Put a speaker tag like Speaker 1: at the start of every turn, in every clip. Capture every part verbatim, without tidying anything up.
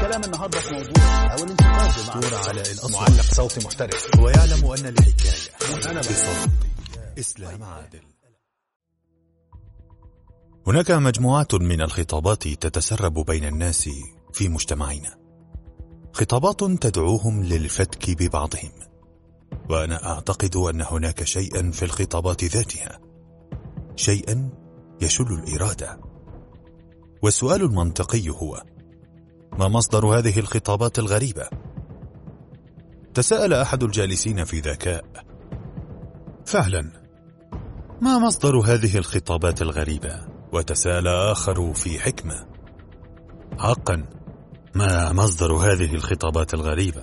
Speaker 1: الكلام النهارده في موضوع او الانتقاد
Speaker 2: دور على الأصل،
Speaker 1: معلق صوتي محترف،
Speaker 2: ويعلم أن الحكاية
Speaker 1: وأنا
Speaker 2: بصوت إسلام عادل. هناك مجموعات من الخطابات تتسرب بين الناس في مجتمعنا، خطابات تدعوهم للفتك ببعضهم، وأنا أعتقد أن هناك شيئا في الخطابات ذاتها، شيئا يشل الإرادة. والسؤال المنطقي هو: ما مصدر هذه الخطابات الغريبة؟ تساءل أحد الجالسين في ذكاء. فعلا، ما مصدر هذه الخطابات الغريبة؟ وتساءل آخر في حكمة. حقا، ما مصدر هذه الخطابات الغريبة؟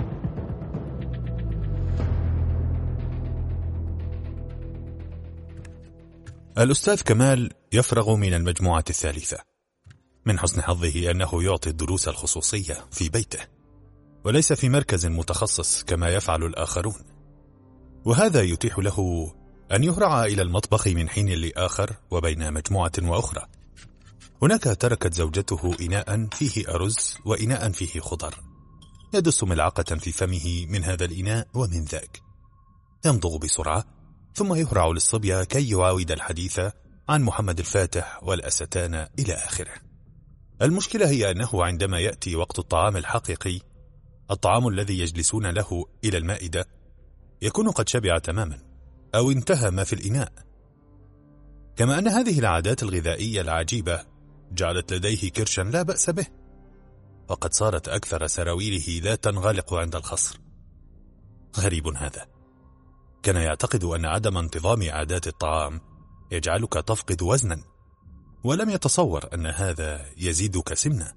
Speaker 2: الأستاذ كمال يفرغ من المجموعة الثالثة. من حسن حظه أنه يعطي الدروس الخصوصية في بيته، وليس في مركز متخصص كما يفعل الآخرون، وهذا يتيح له أن يهرع إلى المطبخ من حين لآخر وبين مجموعة وأخرى. هناك تركت زوجته إناء فيه أرز وإناء فيه خضر، يدس ملعقة في فمه من هذا الإناء ومن ذاك، يمضغ بسرعة ثم يهرع للصبية كي يعاود الحديث عن محمد الفاتح والأستان إلى آخره. المشكلة هي أنه عندما يأتي وقت الطعام الحقيقي، الطعام الذي يجلسون له إلى المائدة، يكون قد شبع تماما أو انتهى ما في الإناء. كما أن هذه العادات الغذائية العجيبة جعلت لديه كرشا لا بأس به، وقد صارت أكثر سراويله لا تنغلق عند الخصر. غريب هذا. كان يعتقد أن عدم انتظام عادات الطعام يجعلك تفقد وزنا، ولم يتصور أن هذا يزيدك سمنة.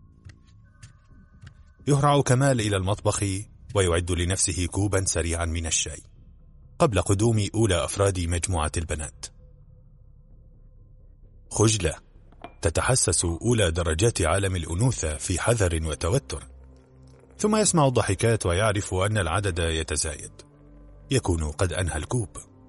Speaker 2: يهرع كمال إلى المطبخ ويعد لنفسه كوبا سريعا من الشاي قبل قدوم أولى أفراد مجموعة البنات. خجلة تتحسس أولى درجات عالم الأنوثة في حذر وتوتر، ثم يسمع الضحكات ويعرف أن العدد يتزايد، يكون قد أنهى الكوب.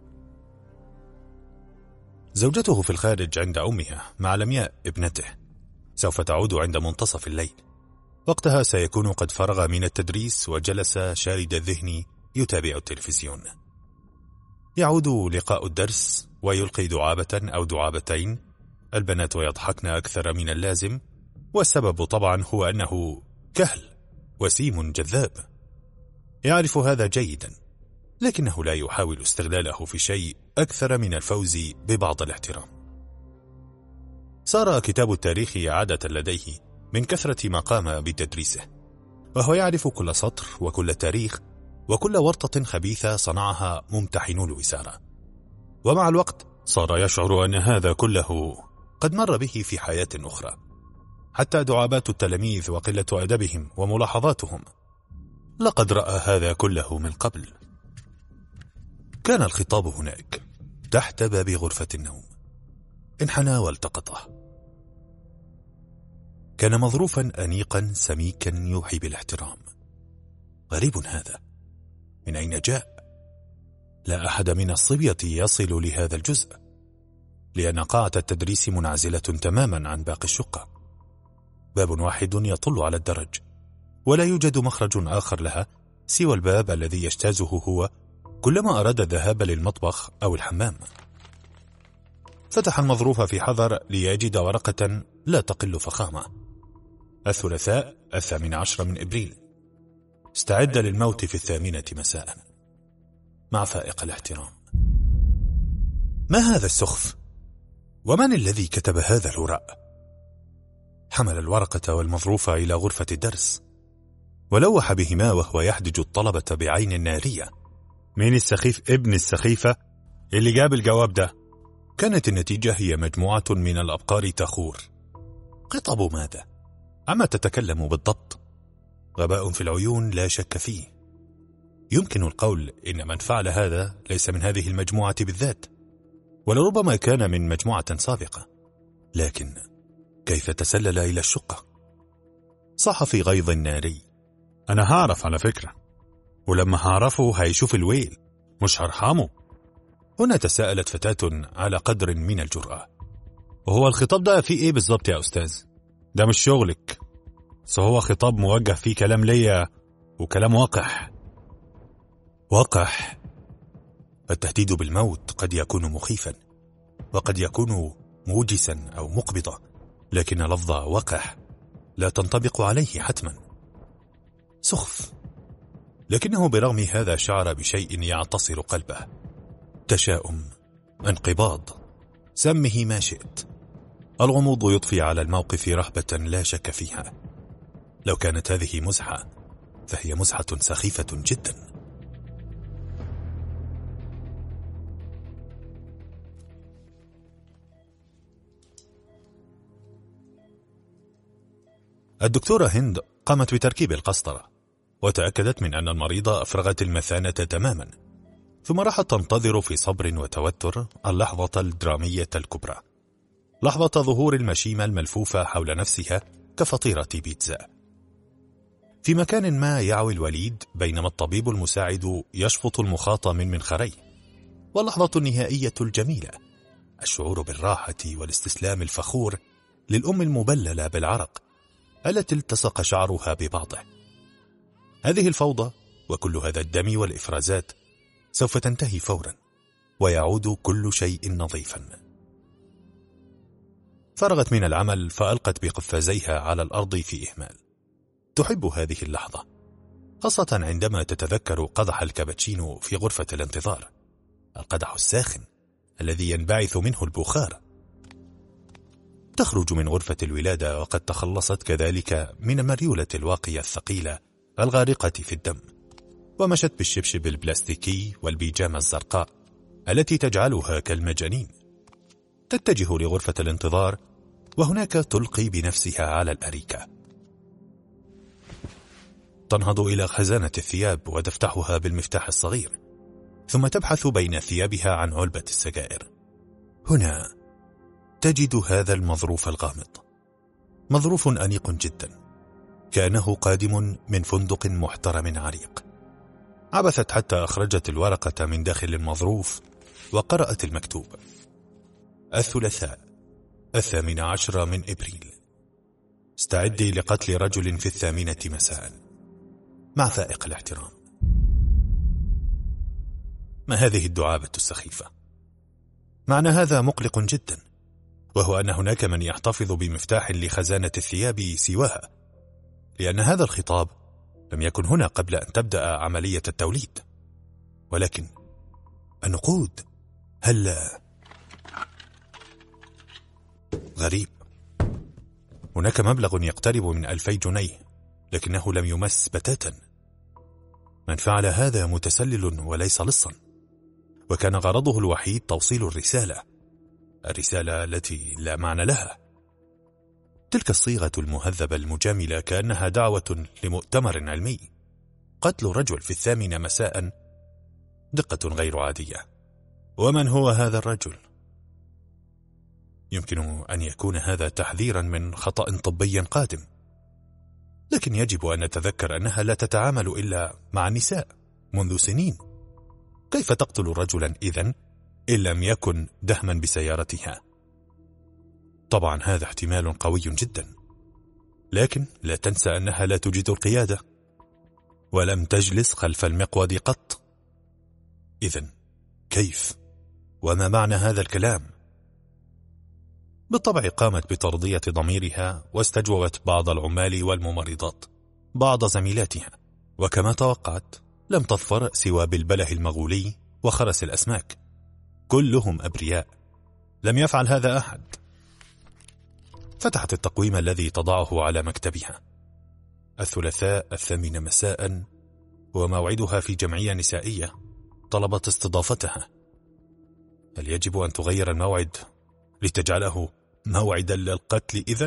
Speaker 2: زوجته في الخارج عند أمها مع لمياء ابنته، سوف تعود عند منتصف الليل، وقتها سيكون قد فرغ من التدريس وجلس شارد الذهن يتابع التلفزيون. يعود لقاء الدرس ويلقي دعابة أو دعابتين، البنات يضحكن أكثر من اللازم، والسبب طبعا هو أنه كهل وسيم جذاب. يعرف هذا جيدا، لكنه لا يحاول استغلاله في شيء أكثر من الفوز ببعض الاحترام. صار كتاب التاريخ عادة لديه من كثرة ما قام بتدريسه، وهو يعرف كل سطر وكل تاريخ وكل ورطة خبيثة صنعها ممتحنو الوزارة. ومع الوقت صار يشعر أن هذا كله قد مر به في حياة أخرى، حتى دعابات التلاميذ وقلة أدبهم وملاحظاتهم لقد رأى هذا كله من قبل. كان الخطاب هناك تحت باب غرفة النوم، انحنى والتقطه. كان مظروفا أنيقا سميكا يوحي بالاحترام. غريب هذا، من أين جاء؟ لا أحد من الصبية يصل لهذا الجزء، لأن قاعة التدريس منعزلة تماما عن باقي الشقة. باب واحد يطل على الدرج، ولا يوجد مخرج آخر لها سوى الباب الذي يجتازه هو كلما أراد الذهاب للمطبخ أو الحمام. فتح المظروف في حذر ليجد ورقة لا تقل فخامة. الثلاثاء الثامن عشر من إبريل، استعد للموت في الثامنة مساء، مع فائق الاحترام. ما هذا السخف؟ ومن الذي كتب هذا الهراء؟ حمل الورقة والمظروف إلى غرفة الدرس، ولوح بهما وهو يحدج الطلبة بعين نارية. مين السخيف ابن السخيفة اللي جاب الجواب ده؟ كانت النتيجة هي مجموعة من الأبقار تخور. خطاب ماذا؟ عما تتكلم بالضبط؟ غباء في العيون لا شك فيه. يمكن القول إن من فعل هذا ليس من هذه المجموعة بالذات، ولربما كان من مجموعة سابقة، لكن كيف تسلل إلى الشقة؟ صح في غيظ ناري: أنا هعرف على فكرة، ولما هعرفه هيشوف الويل، مش هرحمه. هنا تساءلت فتاة على قدر من الجرأة: وهو الخطاب ده فيه ايه بالظبط يا أستاذ؟ ده مش شغلك. سهو خطاب موجه فيه كلام ليا وكلام وقح. وقح. التهديد بالموت قد يكون مخيفا، وقد يكون موجسا أو مقبضا، لكن لفظ وقح لا تنطبق عليه حتما. سخف. لكنه برغم هذا شعر بشيء يعتصر قلبه، تشاؤم، انقباض، سمه ما شئت. الغموض يضفي على الموقف رهبة لا شك فيها. لو كانت هذه مزحة فهي مزحة سخيفة جدا. الدكتورة هند قامت بتركيب القسطرة، وتأكدت من أن المريضة أفرغت المثانة تماما، ثم راحت تنتظر في صبر وتوتر اللحظة الدرامية الكبرى، لحظة ظهور المشيمة الملفوفة حول نفسها كفطيرة بيتزا. في مكان ما يعوي الوليد بينما الطبيب المساعد يشفط المخاط من منخريه، واللحظة النهائية الجميلة، الشعور بالراحة والاستسلام الفخور للأم المبللة بالعرق التي التصق شعرها ببعضه. هذه الفوضى وكل هذا الدم والإفرازات سوف تنتهي فورا، ويعود كل شيء نظيفا. فرغت من العمل فألقت بقفازيها على الأرض في إهمال. تحب هذه اللحظة، خاصة عندما تتذكر قدح الكابتشينو في غرفة الانتظار، القدح الساخن الذي ينبعث منه البخار. تخرج من غرفة الولادة وقد تخلصت كذلك من المريولة الواقية الثقيلة الغارقة في الدم، ومشت بالشبشب البلاستيكي والبيجامة الزرقاء التي تجعلها كالمجانين. تتجه لغرفة الانتظار، وهناك تلقي بنفسها على الأريكة. تنهض إلى خزانة الثياب وتفتحها بالمفتاح الصغير، ثم تبحث بين ثيابها عن علبة السجائر. هنا تجد هذا المظروف الغامض، مظروف أنيق جدا، كأنه قادم من فندق محترم عريق. عبثت حتى أخرجت الورقة من داخل المظروف وقرأت المكتوب: الثلاثاء الثامن عشر من إبريل، استعدي لقتل رجل في الثامنة مساء مع فائق الاحترام. ما هذه الدعابة السخيفة؟ معنى هذا مقلق جدا، وهو أن هناك من يحتفظ بمفتاح لخزانة الثياب سواها، لأن هذا الخطاب لم يكن هنا قبل أن تبدأ عملية التوليد. ولكن النقود، هل غريب؟ هناك مبلغ يقترب من ألفي جنيه، لكنه لم يمس بتاتا. من فعل هذا متسلل وليس لصا، وكان غرضه الوحيد توصيل الرسالة، الرسالة التي لا معنى لها. تلك الصيغة المهذبة المجاملة كأنها دعوة لمؤتمر علمي. قتل رجل في الثامنة مساء، دقة غير عادية. ومن هو هذا الرجل؟ يمكن أن يكون هذا تحذيرا من خطأ طبي قادم، لكن يجب أن نتذكر أنها لا تتعامل إلا مع النساء منذ سنين. كيف تقتل رجلا إذن إن لم يكن دهما بسيارتها؟ طبعا هذا احتمال قوي جدا، لكن لا تنسى أنها لا تجيد القيادة، ولم تجلس خلف المقود قط. إذن كيف؟ وما معنى هذا الكلام؟ بالطبع قامت بترضية ضميرها، واستجوبت بعض العمال والممرضات، بعض زميلاتها، وكما توقعت لم تظفر سوى بالبله المغولي وخرس الأسماك. كلهم أبرياء، لم يفعل هذا أحد. فتحت التقويم الذي تضعه على مكتبها: الثلاثاء الثامن مساء، وموعدها في جمعية نسائية طلبت استضافتها. هل يجب أن تغير الموعد لتجعله موعدا للقتل إذن؟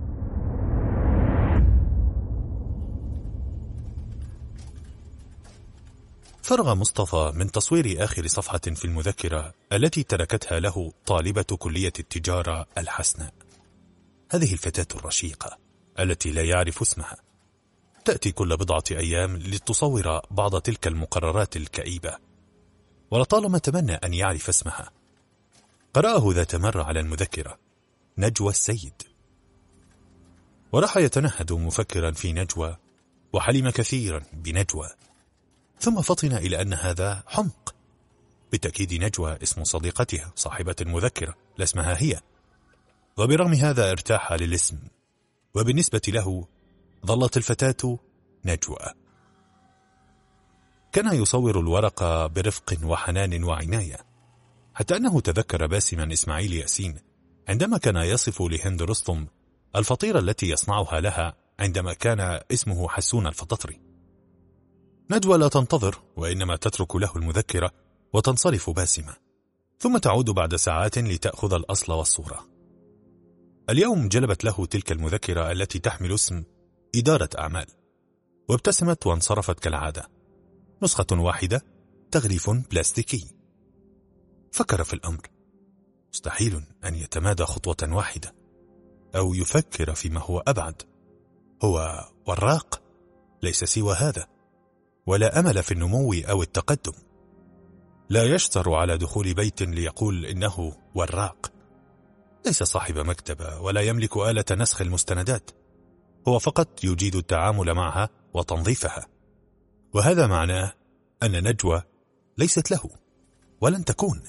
Speaker 2: فرغ مصطفى من تصوير آخر صفحة في المذكرة التي تركتها له طالبة كلية التجارة الحسناء. هذه الفتاة الرشيقة التي لا يعرف اسمها تأتي كل بضعة أيام لتصور بعض تلك المقررات الكئيبة، ولطالما تمنى أن يعرف اسمها. قرأه ذات مرة على المذكرة: نجوى السيد. وراح يتنهد مفكرا في نجوى، وحلم كثيرا بنجوى، ثم فطن إلى أن هذا حمق. بالتأكيد نجوى اسم صديقتها صاحبة المذكرة، لا اسمها هي، وبرغم هذا ارتاح للاسم، وبالنسبة له ظلت الفتاة نجوى. كان يصور الورق برفق وحنان وعناية، حتى أنه تذكر باسما إسماعيل ياسين عندما كان يصف لهند رستم الفطيرة التي يصنعها لها عندما كان اسمه حسون الفططري. نجوى لا تنتظر، وإنما تترك له المذكرة وتنصرف باسمة، ثم تعود بعد ساعات لتأخذ الأصل والصورة. اليوم جلبت له تلك المذكرة التي تحمل اسم إدارة أعمال، وابتسمت وانصرفت كالعادة. نسخة واحدة، تغليف بلاستيكي. فكر في الأمر، مستحيل أن يتمادى خطوة واحدة أو يفكر فيما هو أبعد. هو وراق، ليس سوى هذا، ولا أمل في النمو أو التقدم. لا يشتر على دخول بيت ليقول إنه وراق. ليس صاحب مكتبة ولا يملك آلة نسخ المستندات، هو فقط يجيد التعامل معها وتنظيفها، وهذا معناه أن نجوى ليست له ولن تكون.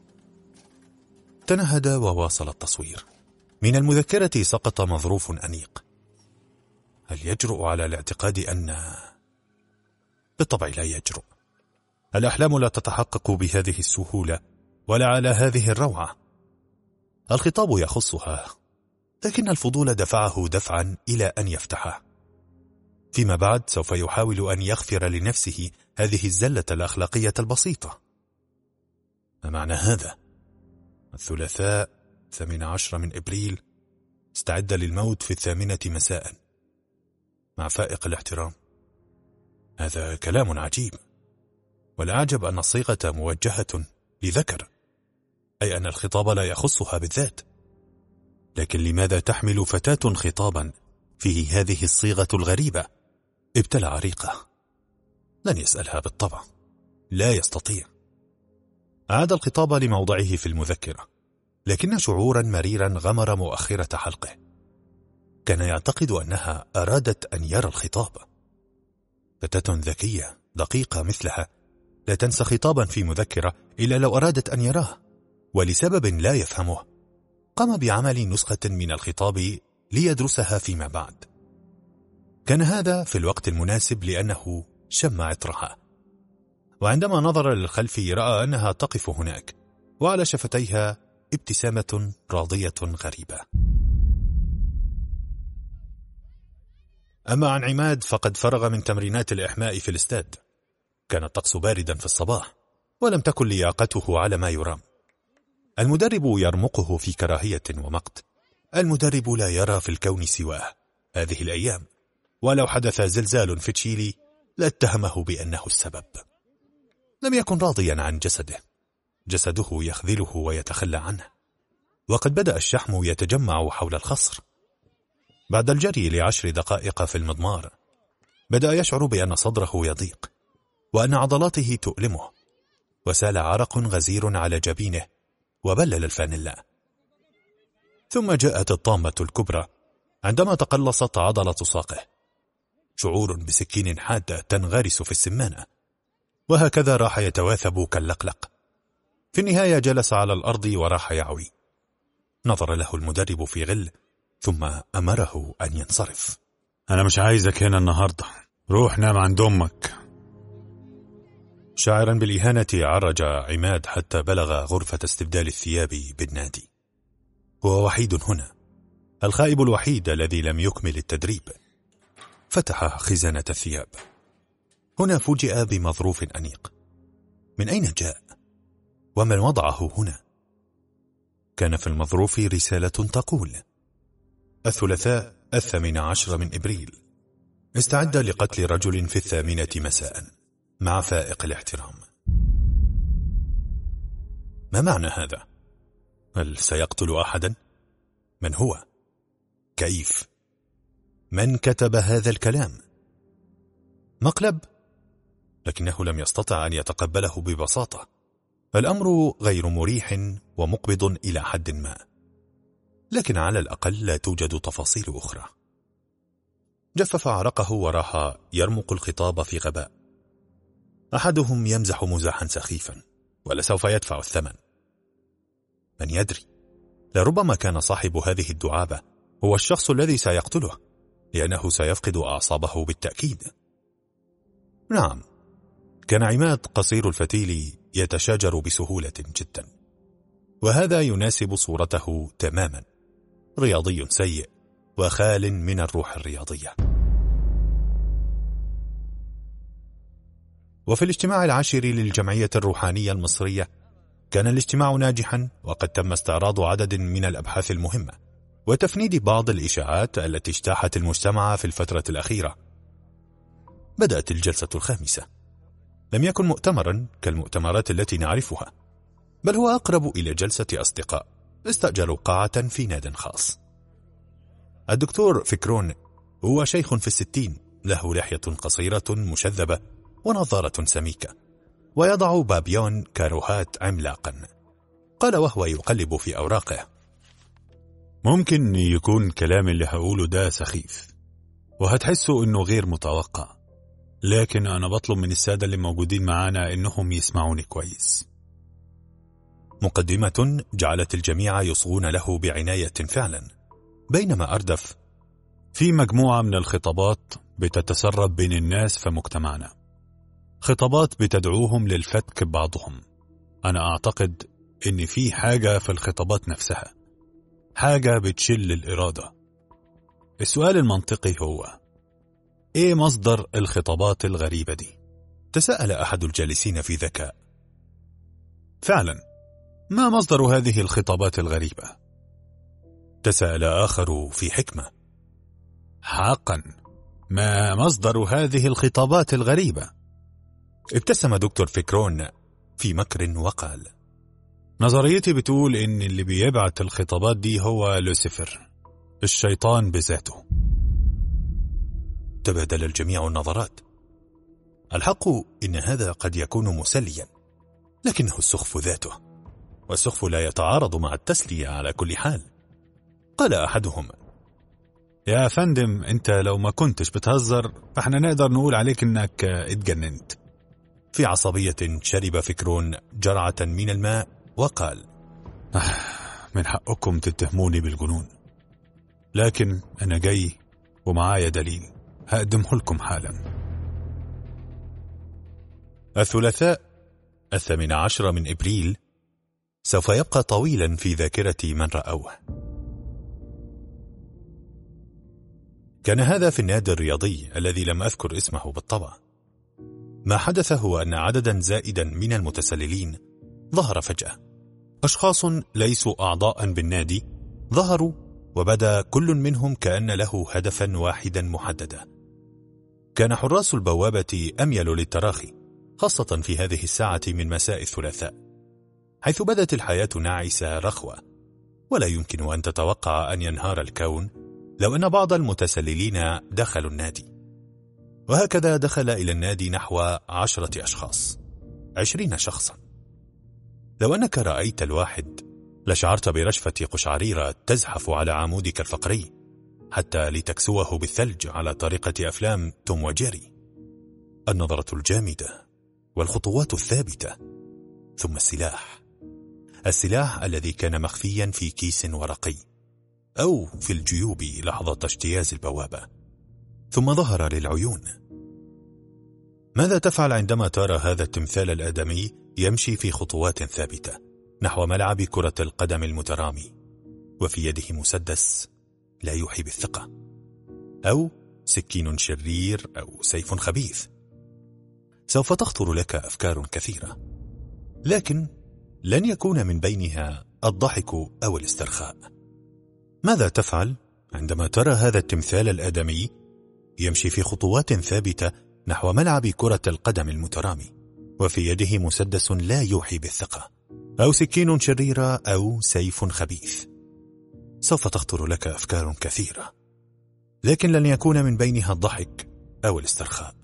Speaker 2: تنهد وواصل التصوير. من المذكرة سقط مظروف أنيق. هل يجرؤ على الاعتقاد أن... بالطبع لا يجرؤ. الأحلام لا تتحقق بهذه السهولة ولا على هذه الروعة. الخطاب يخصها، لكن الفضول دفعه دفعا إلى أن يفتحه. فيما بعد سوف يحاول أن يغفر لنفسه هذه الزلة الأخلاقية البسيطة. ما معنى هذا؟ الثلاثاء الثامن عشر من إبريل، استعد للموت في الثامنة مساء مع فائق الاحترام. هذا كلام عجيب، والأعجب أن الصيغة موجهة لذكر، أي أن الخطاب لا يخصها بالذات. لكن لماذا تحمل فتاة خطابا فيه هذه الصيغة الغريبة؟ ابتلع ريقه. لن يسألها بالطبع، لا يستطيع. عاد الخطاب لموضعه في المذكرة، لكن شعورا مريرا غمر مؤخرة حلقه. كان يعتقد أنها أرادت أن يرى الخطاب. فتاة ذكية دقيقة مثلها لا تنسى خطابا في مذكرة إلا لو أرادت أن يراه، ولسبب لا يفهمه قام بعمل نسخة من الخطاب ليدرسها فيما بعد. كان هذا في الوقت المناسب لأنه شم عطرها، وعندما نظر للخلف رأى أنها تقف هناك وعلى شفتيها ابتسامة راضية غريبة. أما عن عماد فقد فرغ من تمرينات الإحماء في الاستاد. كان الطقس باردا في الصباح، ولم تكن لياقته على ما يرام. المدرب يرمقه في كراهية ومقت. المدرب لا يرى في الكون سواه هذه الأيام، ولو حدث زلزال في تشيلي لاتهمه بأنه السبب. لم يكن راضيا عن جسده، جسده يخذله ويتخلى عنه، وقد بدأ الشحم يتجمع حول الخصر. بعد الجري لعشر دقائق في المضمار بدأ يشعر بأن صدره يضيق، وأن عضلاته تؤلمه، وسال عرق غزير على جبينه وبلل الفانيلا. ثم جاءت الطامة الكبرى عندما تقلصت عضلة ساقه، شعور بسكين حادة تنغرس في السمانة، وهكذا راح يتواثب كاللقلق. في النهاية جلس على الأرض وراح يعوي. نظر له المدرب في غل، ثم أمره أن ينصرف.
Speaker 3: أنا مش عايزك هنا النهاردة، روح نام عند أمك.
Speaker 2: شاعرا بالإهانة عرج عماد حتى بلغ غرفة استبدال الثياب بالنادي. هو وحيد هنا، الخائب الوحيد الذي لم يكمل التدريب. فتح خزانة الثياب. هنا فوجئ بمظروف أنيق. من أين جاء؟ ومن وضعه هنا؟ كان في المظروف رسالة تقول: الثلاثاء الثامن عشر من إبريل، استعد لقتل رجل في الثامنة مساء مع فائق الاحترام. ما معنى هذا؟ هل سيقتل أحدا؟ من هو؟ كيف؟ من كتب هذا الكلام؟ مقلب؟ لكنه لم يستطع أن يتقبله ببساطة. الأمر غير مريح ومقبض إلى حد ما، لكن على الأقل لا توجد تفاصيل أخرى. جفف عرقه وراح يرمق الخطاب في غباء. أحدهم يمزح مزاحا سخيفا ولسوف يدفع الثمن. من يدري، لربما كان صاحب هذه الدعابة هو الشخص الذي سيقتله، لأنه سيفقد أعصابه بالتأكيد. نعم، كان عماد قصير الفتيل يتشاجر بسهولة جدا، وهذا يناسب صورته تماما، رياضي سيء وخال من الروح الرياضية. وفي الاجتماع العاشر للجمعية الروحانية المصرية كان الاجتماع ناجحا، وقد تم استعراض عدد من الأبحاث المهمة وتفنيد بعض الإشاعات التي اجتاحت المجتمع في الفترة الأخيرة. بدأت الجلسة الخامسة. لم يكن مؤتمرا كالمؤتمرات التي نعرفها، بل هو أقرب إلى جلسة أصدقاء استأجروا قاعة في ناد خاص. الدكتور فكرون هو شيخ في الستين، له لحية قصيرة مشذبة ونظارة سميكة، ويضع بابيون كاروهات عملاقا. قال وهو يقلب في أوراقه:
Speaker 3: ممكن يكون كلام اللي هقوله ده سخيف وهتحسوا انه غير متوقع، لكن انا بطلب من السادة اللي موجودين معانا انهم يسمعوني كويس.
Speaker 2: مقدمة جعلت الجميع يصغون له بعناية فعلا، بينما أردف:
Speaker 3: في مجموعة من الخطابات بتتسرب بين الناس في مجتمعنا، خطابات بتدعوهم للفتك ببعضهم. أنا أعتقد إن في حاجة في الخطابات نفسها، حاجة بتشل الإرادة. السؤال المنطقي هو: إيه مصدر الخطابات الغريبة دي؟
Speaker 2: تساءل أحد الجالسين في ذكاء.
Speaker 3: فعلا، ما مصدر هذه الخطابات الغريبة؟
Speaker 2: تساءل آخر في حكمة.
Speaker 3: حقا، ما مصدر هذه الخطابات الغريبة؟
Speaker 2: ابتسم دكتور فكرون في مكر وقال:
Speaker 3: نظريتي بتقول إن اللي بيبعت الخطابات دي هو لوسيفر، الشيطان بذاته.
Speaker 2: تبادل الجميع النظرات. الحق إن هذا قد يكون مسليا، لكنه السخف ذاته، والسخف لا يتعارض مع التسلية على كل حال. قال أحدهم:
Speaker 3: يا فندم، انت لو ما كنتش بتهزر فاحنا نقدر نقول عليك انك اتجننت.
Speaker 2: في عصبية شرب فكرون جرعة من الماء وقال:
Speaker 3: من حقكم تتهموني بالجنون، لكن أنا جاي ومعايا دليل هقدمه لكم حالا.
Speaker 2: الثلاثاء الثامن عشر من إبريل سوف يبقى طويلا في ذاكرة من رأوه. كان هذا في النادي الرياضي الذي لم أذكر اسمه بالطبع. ما حدث هو أن عددا زائدا من المتسللين ظهر فجأة. أشخاص ليسوا أعضاء بالنادي ظهروا، وبدا كل منهم كأن له هدفا واحدا محددا. كان حراس البوابة أميل للتراخي، خاصة في هذه الساعة من مساء الثلاثاء، حيث بدت الحياة ناعسة رخوة، ولا يمكن أن تتوقع أن ينهار الكون لو أن بعض المتسللين دخلوا النادي. وهكذا دخل إلى النادي نحو عشرة أشخاص، عشرين شخصا. لو أنك رأيت الواحد لشعرت برجفة قشعريرة تزحف على عمودك الفقري حتى لتكسوه بالثلج على طريقة أفلام توم وجيري. النظرة الجامدة والخطوات الثابتة، ثم السلاح السلاح الذي كان مخفيا في كيس ورقي أو في الجيوب لحظة اجتياز البوابة، ثم ظهر للعيون. ماذا تفعل عندما ترى هذا التمثال الآدمي يمشي في خطوات ثابتة نحو ملعب كرة القدم المترامي، وفي يده مسدس لا يوحي بالثقة، أو سكين شرير، أو سيف خبيث؟ سوف تخطر لك أفكار كثيرة، لكن لن يكون من بينها الضحك أو الاسترخاء. ماذا تفعل عندما ترى هذا التمثال الآدمي يمشي في خطوات ثابتة نحو ملعب كرة القدم المترامي، وفي يده مسدس لا يوحي بالثقة، أو سكين شريرة، أو سيف خبيث؟ سوف تخطر لك أفكار كثيرة، لكن لن يكون من بينها الضحك أو الاسترخاء.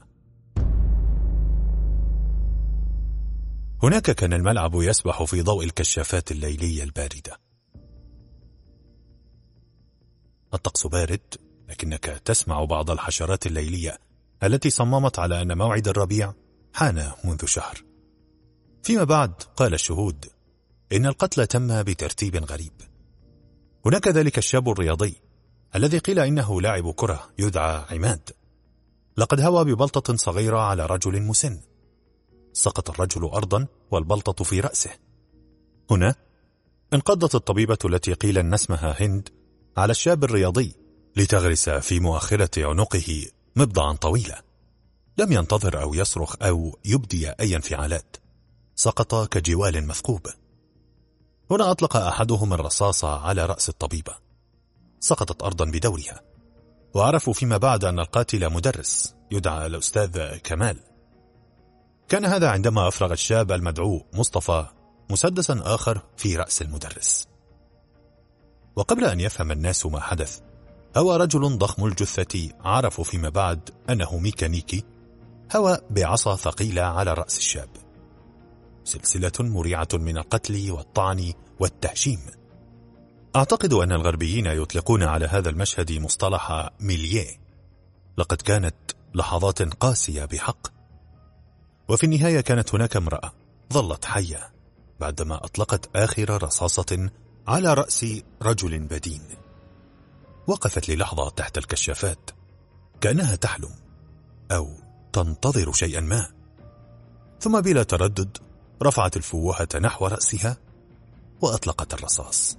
Speaker 2: هناك كان الملعب يسبح في ضوء الكشافات الليلية الباردة. الطقس بارد لكنك تسمع بعض الحشرات الليلية التي صممت على أن موعد الربيع حان منذ شهر. فيما بعد قال الشهود إن القتل تم بترتيب غريب. هناك ذلك الشاب الرياضي الذي قيل إنه لاعب كرة يدعى عماد، لقد هوى ببلطة صغيرة على رجل مسن. سقط الرجل أرضا والبلطة في رأسه. هنا انقضت الطبيبة التي قيل أن اسمها هند على الشاب الرياضي لتغرس في مؤخرة عنقه مبضعا طويلة. لم ينتظر أو يصرخ أو يبدي أي انفعالات، سقط كجوال مثقوب. هنا أطلق أحدهم الرصاصة على رأس الطبيبة، سقطت أرضا بدورها، وعرفوا فيما بعد أن القاتل مدرس يدعى الأستاذ كمال. كان هذا عندما أفرغ الشاب المدعو مصطفى مسدسا آخر في رأس المدرس. وقبل أن يفهم الناس ما حدث، هوى رجل ضخم الجثة عرفوا فيما بعد أنه ميكانيكي هوى بعصا ثقيلة على رأس الشاب. سلسلة مريعة من القتل والطعن والتهشيم. أعتقد أن الغربيين يطلقون على هذا المشهد مصطلح ميليه. لقد كانت لحظات قاسية بحق. وفي النهاية كانت هناك امرأة ظلت حية بعدما أطلقت آخر رصاصة على رأس رجل بدين. وقفت للحظة تحت الكشافات كأنها تحلم أو تنتظر شيئا ما، ثم بلا تردد رفعت الفوهة نحو رأسها وأطلقت الرصاص.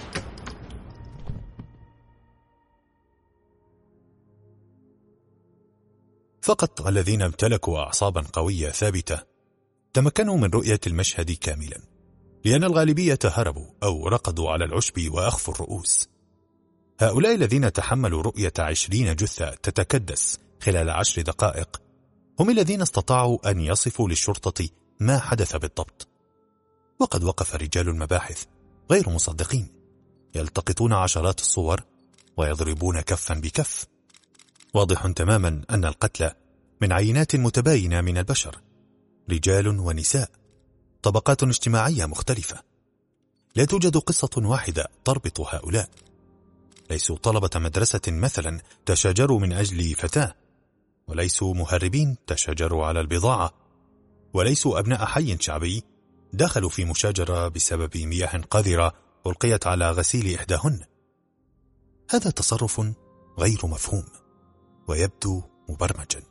Speaker 2: فقط الذين امتلكوا أعصابا قوية ثابتة تمكنوا من رؤية المشهد كاملا، لأن الغالبية هربوا أو رقدوا على العشب وأخفوا الرؤوس. هؤلاء الذين تحملوا رؤية عشرين جثة تتكدس خلال عشر دقائق هم الذين استطاعوا أن يصفوا للشرطة ما حدث بالضبط. وقد وقف رجال المباحث غير مصدقين يلتقطون عشرات الصور ويضربون كفا بكف. واضح تماما أن القتلى من عينات متباينة من البشر، رجال ونساء، طبقات اجتماعية مختلفة. لا توجد قصة واحدة تربط هؤلاء. ليسوا طلبة مدرسة مثلا تشاجروا من أجل فتاة، وليسوا مهربين تشاجروا على البضاعة، وليسوا أبناء حي شعبي دخلوا في مشاجرة بسبب مياه قذرة ألقيت على غسيل إحداهن. هذا تصرف غير مفهوم ويبدو مبرمجا.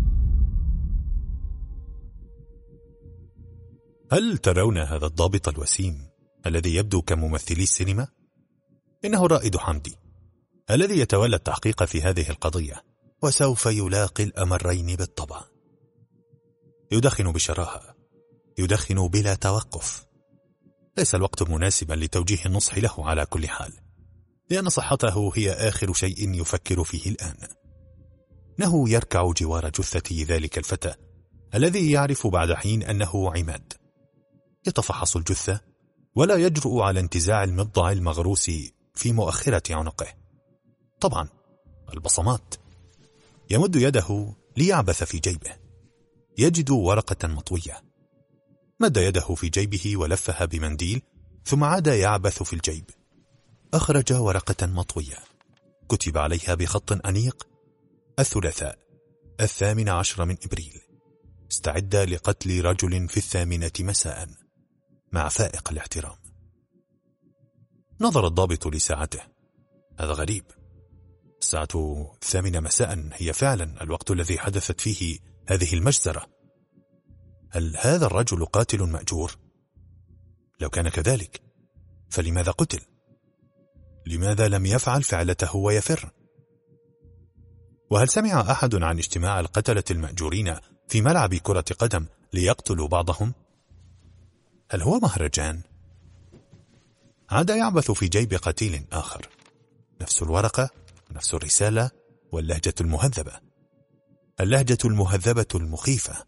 Speaker 2: هل ترون هذا الضابط الوسيم الذي يبدو كممثلي السينما؟ إنه الرائد حمدي الذي يتولى التحقيق في هذه القضية، وسوف يلاقي الأمرين بالطبع. يدخن بشراهة، يدخن بلا توقف. ليس الوقت مناسبا لتوجيه النصح له على كل حال، لأن صحته هي آخر شيء يفكر فيه الآن. إنه يركع جوار جثة ذلك الفتى الذي يعرف بعد حين أنه عماد. يتفحص الجثة ولا يجرؤ على انتزاع المبضع المغروس في مؤخرة عنقه. طبعا البصمات. يمد يده ليعبث في جيبه، يجد ورقة مطوية. مد يده في جيبه ولفها بمنديل، ثم عاد يعبث في الجيب. أخرج ورقة مطوية كتب عليها بخط أنيق: الثلاثاء الثامن عشر من إبريل، استعد لقتل رجل في الثامنة مساء مع فائق الاحترام. نظر الضابط لساعته. هذا غريب. الساعة الثامنة مساء هي فعلا الوقت الذي حدثت فيه هذه المجزرة. هل هذا الرجل قاتل مأجور؟ لو كان كذلك فلماذا قتل؟ لماذا لم يفعل فعلته ويفر؟ وهل سمع أحد عن اجتماع القتلة المأجورين في ملعب كرة قدم ليقتلوا بعضهم؟ هل هو مهرجان؟ عاد يعبث في جيب قتيل آخر، نفس الورقة، نفس الرسالة، واللهجة المهذبة، اللهجة المهذبة المخيفة.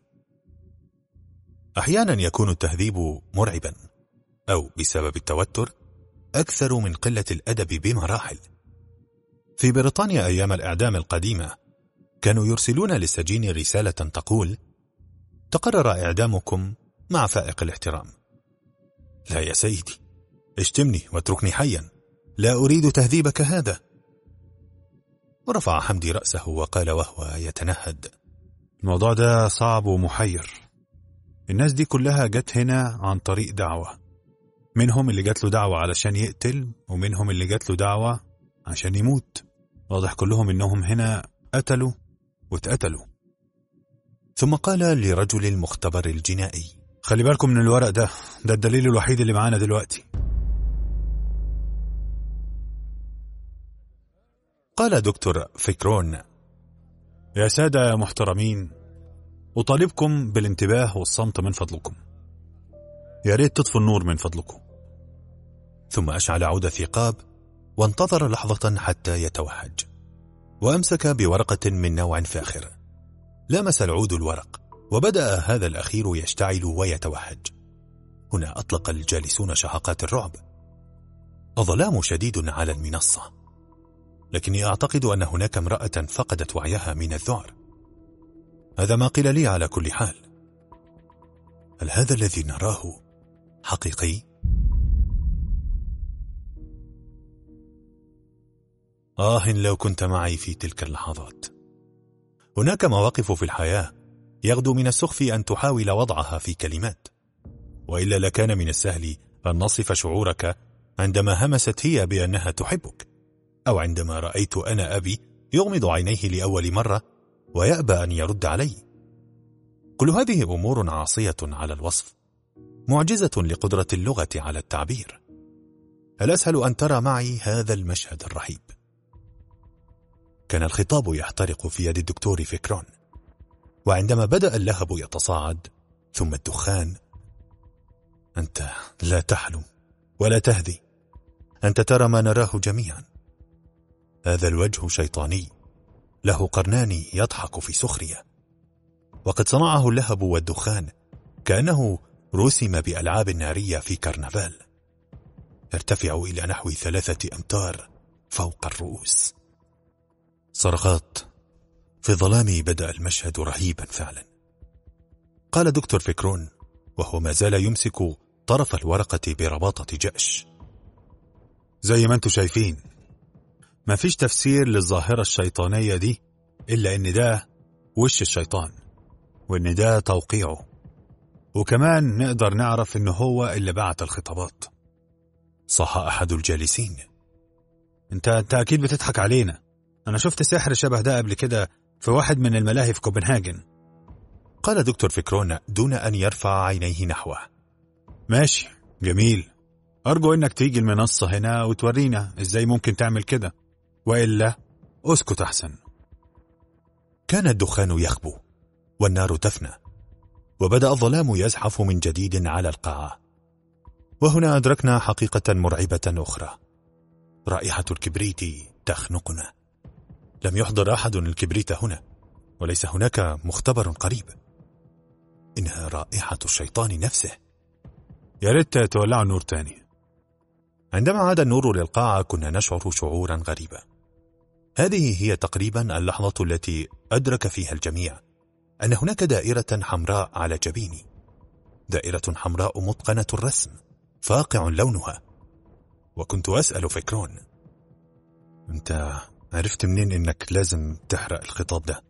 Speaker 2: أحيانا يكون التهذيب مرعبا، أو بسبب التوتر أكثر من قلة الأدب بمراحل. في بريطانيا أيام الإعدام القديمة كانوا يرسلون للسجين رسالة تقول: تقرر إعدامكم مع فائق الاحترام. لا يا سيدي، اشتمني واتركني حيا، لا أريد تهذيبك هذا. ورفع حمدي رأسه وقال وهو يتنهد:
Speaker 3: الموضوع ده صعب ومحير. الناس دي كلها جت هنا عن طريق دعوة، منهم اللي جت له دعوة علشان يقتل، ومنهم اللي جت له دعوة عشان يموت. واضح كلهم انهم هنا قتلوا واتقتلوا.
Speaker 2: ثم قال لرجل المختبر الجنائي:
Speaker 3: خلي بالكم من الورق ده، ده الدليل الوحيد اللي معانا دلوقتي.
Speaker 2: قال دكتور فكرون:
Speaker 3: يا سادة محترمين، أطالبكم بالانتباه والصمت من فضلكم. يا ريت تطفوا النور من فضلكم.
Speaker 2: ثم أشعل عود ثقاب وانتظر لحظة حتى يتوهج، وأمسك بورقة من نوع فاخر. لامس العود الورق، وبدأ هذا الأخير يشتعل ويتوهج. هنا أطلق الجالسون شهقات الرعب. الظلام شديد على المنصة، لكني أعتقد أن هناك امرأة فقدت وعيها من الذعر. هذا ما قيل لي على كل حال. هل هذا الذي نراه حقيقي؟ آه لو كنت معي في تلك اللحظات. هناك مواقف في الحياة يغدو من السخف أن تحاول وضعها في كلمات، وإلا لكان من السهل أن نصف شعورك عندما همست هي بأنها تحبك، أو عندما رأيت أنا أبي يغمض عينيه لأول مرة ويأبى أن يرد علي. كل هذه أمور عاصية على الوصف، معجزة لقدرة اللغة على التعبير. الأسهل أن ترى معي هذا المشهد الرهيب. كان الخطاب يحترق في يد الدكتور فكرون، وعندما بدأ اللهب يتصاعد ثم الدخان: أنت لا تحلم ولا تهدي، أنت ترى ما نراه جميعا. هذا الوجه شيطاني له قرنان يضحك في سخرية، وقد صنعه اللهب والدخان كأنه رسم بألعاب نارية في كرنفال، يرتفع إلى نحو ثلاثة أمتار فوق الرؤوس. صرخات في الظلام. بدأ المشهد رهيبا فعلا. قال دكتور فكرون وهو ما زال يمسك طرف الورقة برباطة جأش:
Speaker 3: زي ما انتم شايفين، ما فيش تفسير للظاهرة الشيطانية دي إلا إن ده وش الشيطان، وإن ده توقيعه، وكمان نقدر نعرف إنه هو اللي بعت الخطابات.
Speaker 2: صح أحد الجالسين:
Speaker 3: انت انت أكيد بتضحك علينا، أنا شفت سحر شبه ده قبل كده في واحد من الملاهي في كوبنهاجن.
Speaker 2: قال دكتور فكرون دون أن يرفع عينيه نحوه:
Speaker 3: ماشي، جميل، أرجو إنك تيجي المنصة هنا وتورينا إزاي ممكن تعمل كده، وإلا أسكت أحسن.
Speaker 2: كان الدخان يخبو والنار تفنى، وبدأ الظلام يزحف من جديد على القاعة. وهنا أدركنا حقيقة مرعبة أخرى: رائحة الكبريت تخنقنا. لم يحضر أحد الكبريت هنا، وليس هناك مختبر قريب. إنها رائحة الشيطان نفسه.
Speaker 3: يا ريت تولعوا النور تاني.
Speaker 2: عندما عاد النور للقاعة كنا نشعر شعورا غريبا. هذه هي تقريبا اللحظة التي أدرك فيها الجميع أن هناك دائرة حمراء على جبيني، دائرة حمراء متقنة الرسم فاقع لونها. وكنت أسأل فكرون: أنت عرفت منين إنك لازم تحرق الخطاب ده؟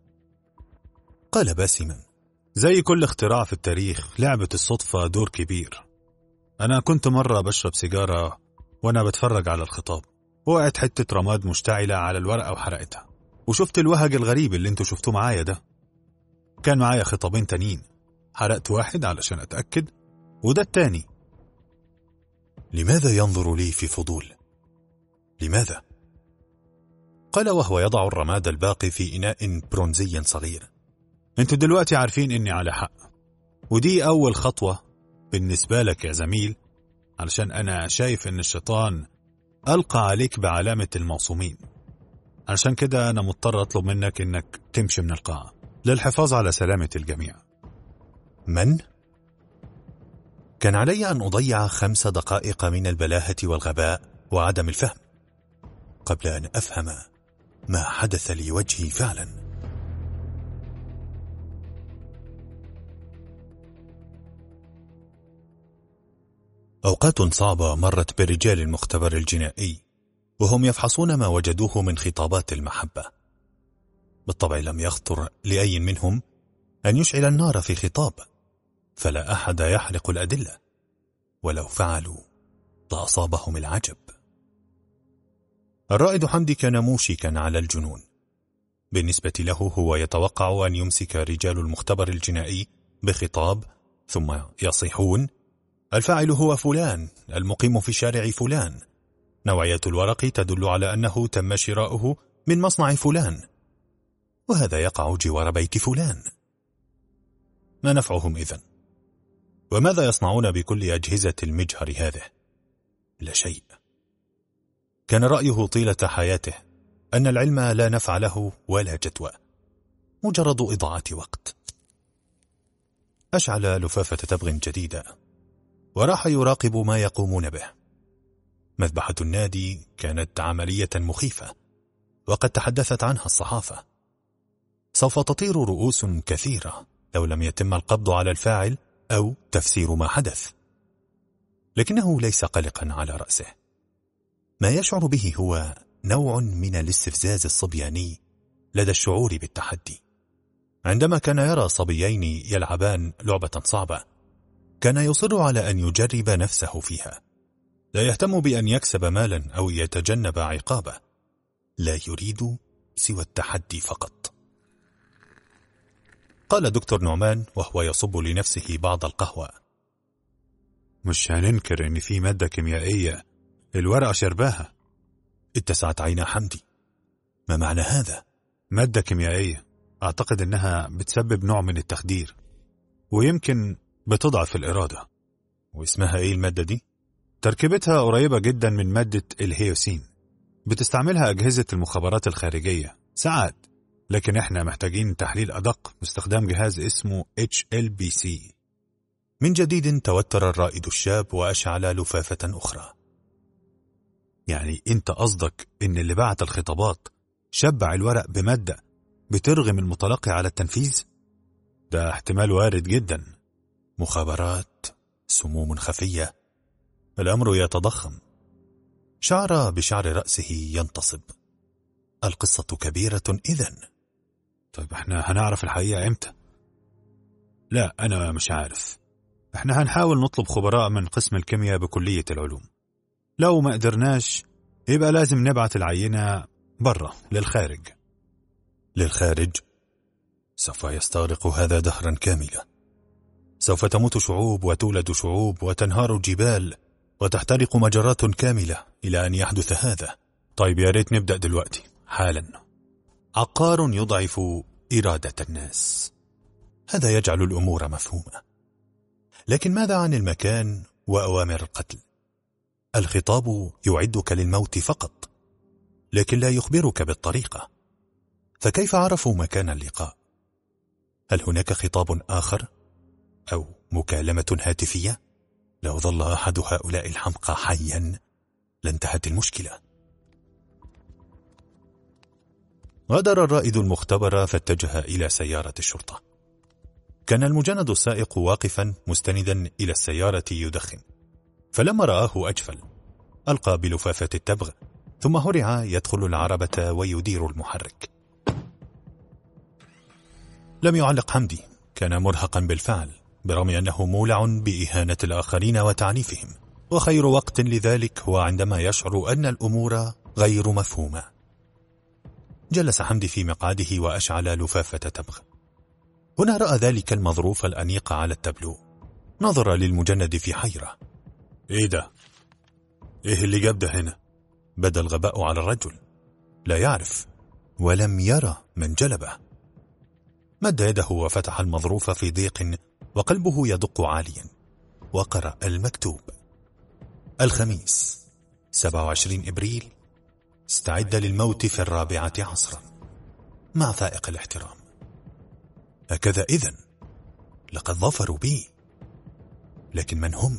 Speaker 2: قال باسما:
Speaker 3: زي كل اختراع في التاريخ لعبة الصدفة دور كبير. أنا كنت مرة بشرب سيجارة وأنا بتفرج على الخطاب، وقعت حتة رماد مشتعلة على الورقة وحرقتها، وشفت الوهج الغريب اللي انتوا شفتوه معايا ده. كان معايا خطابين تانيين، حرقت واحد علشان أتأكد، وده التاني.
Speaker 2: لماذا ينظر لي في فضول؟ لماذا؟ قال وهو يضع الرماد الباقي في إناء برونزي صغير:
Speaker 3: انتوا دلوقتي عارفين إني على حق، ودي أول خطوة بالنسبة لك يا زميل، علشان أنا شايف إن الشيطان ألقى عليك بعلامة الموصومين. علشان كده أنا مضطر أطلب منك إنك تمشي من القاعة للحفاظ على سلامة الجميع.
Speaker 2: من؟ كان علي أن أضيع خمس دقائق من البلاهة والغباء وعدم الفهم قبل أن أفهم ما حدث لوجهي فعلا. أوقات صعبة مرت برجال المختبر الجنائي وهم يفحصون ما وجدوه من خطابات المحبة. بالطبع لم يخطر لأي منهم أن يشعل النار في خطاب، فلا أحد يحرق الأدلة، ولو فعلوا لأصابهم العجب. الرائد حمدي كان موشكا على الجنون. بالنسبة له هو يتوقع أن يمسك رجال المختبر الجنائي بخطاب ثم يصيحون: الفاعل هو فلان المقيم في شارع فلان، نوعية الورق تدل على أنه تم شراؤه من مصنع فلان، وهذا يقع جوار بيت فلان. ما نفعهم إذن؟ وماذا يصنعون بكل أجهزة المجهر هذه؟ لا شيء. كان رأيه طيلة حياته أن العلم لا نفع له ولا جدوى، مجرد إضاعة وقت. أشعل لفافة تبغ جديدة وراح يراقب ما يقومون به. مذبحة النادي كانت عملية مخيفة، وقد تحدثت عنها الصحافة. سوف تطير رؤوس كثيرة لو لم يتم القبض على الفاعل أو تفسير ما حدث. لكنه ليس قلقا على رأسه. ما يشعر به هو نوع من الاستفزاز الصبياني لدى الشعور بالتحدي. عندما كان يرى صبيين يلعبان لعبة صعبة، كان يصر على أن يجرب نفسه فيها. لا يهتم بأن يكسب مالا أو يتجنب عقابه، لا يريد سوى التحدي فقط. قال دكتور نعمان وهو يصب لنفسه بعض القهوة:
Speaker 3: مش هننكر ان في مادة كيميائية الورقة شرباها.
Speaker 2: اتسعت عينا حمدي. ما معنى هذا؟
Speaker 3: مادة كيميائية اعتقد انها بتسبب نوع من التخدير، ويمكن بتضعف الإرادة.
Speaker 2: واسمها ايه المادة دي؟
Speaker 3: تركيبتها قريبة جدا من مادة الهيوسين، بتستعملها أجهزة المخابرات الخارجية ساعات، لكن احنا محتاجين تحليل أدق باستخدام جهاز اسمه إتش إل بي سي.
Speaker 2: من جديد توتر الرائد الشاب وأشعل لفافة أخرى.
Speaker 3: يعني انت قصدك ان اللي بعت الخطابات شبع الورق بمادة بترغم المتلقي على التنفيذ؟ ده احتمال وارد جدا.
Speaker 2: مخابرات، سموم خفية، الأمر يتضخم. شعر بشعر رأسه ينتصب. القصة كبيرة إذن.
Speaker 3: طيب احنا هنعرف الحقيقة امتى؟ لا انا مش عارف. احنا هنحاول نطلب خبراء من قسم الكيمياء بكلية العلوم. لو ما قدرناش يبقى لازم نبعت العينة برا للخارج.
Speaker 2: للخارج؟ سوف يستغرق هذا دهرا كاملا. سوف تموت شعوب وتولد شعوب وتنهار جبال وتحترق مجرات كاملة إلى أن يحدث هذا.
Speaker 3: طيب يا ريت نبدأ دلوقتي حالا.
Speaker 2: عقار يضعف إرادة الناس، هذا يجعل الأمور مفهومة. لكن ماذا عن المكان وأوامر القتل؟ الخطاب يعدك للموت فقط، لكن لا يخبرك بالطريقة. فكيف عرفوا مكان اللقاء؟ هل هناك خطاب آخر أو مكالمة هاتفية؟ لو ظل أحد هؤلاء الحمقى حيا لانتهت المشكلة. غادر الرائد المختبر فاتجه إلى سيارة الشرطة. كان المجند السائق واقفا مستندا إلى السيارة يدخن، فلما رآه أجفل، ألقى بلفافة التبغ، ثم هرع يدخل العربة ويدير المحرك. لم يعلق حمدي، كان مرهقا بالفعل، برغم أنه مولع بإهانة الآخرين وتعنيفهم، وخير وقت لذلك هو عندما يشعر أن الأمور غير مفهومة. جلس حمدي في مقعده وأشعل لفافة تبغ. هنا رأى ذلك المظروف الأنيق على التابلو. نظر للمجند في حيرة.
Speaker 3: ايه ده؟ ايه اللي جاب ده هنا؟
Speaker 2: بدا الغباء على الرجل. لا يعرف ولم يرى من جلبه. مد يده وفتح المظروف في ضيق وقلبه يدق عاليا، وقرأ المكتوب: الخميس سبعة وعشرين إبريل، استعد للموت في الرابعة عصرا مع فائق الاحترام. هكذا إذن لقد ظفروا بي، لكن من هم؟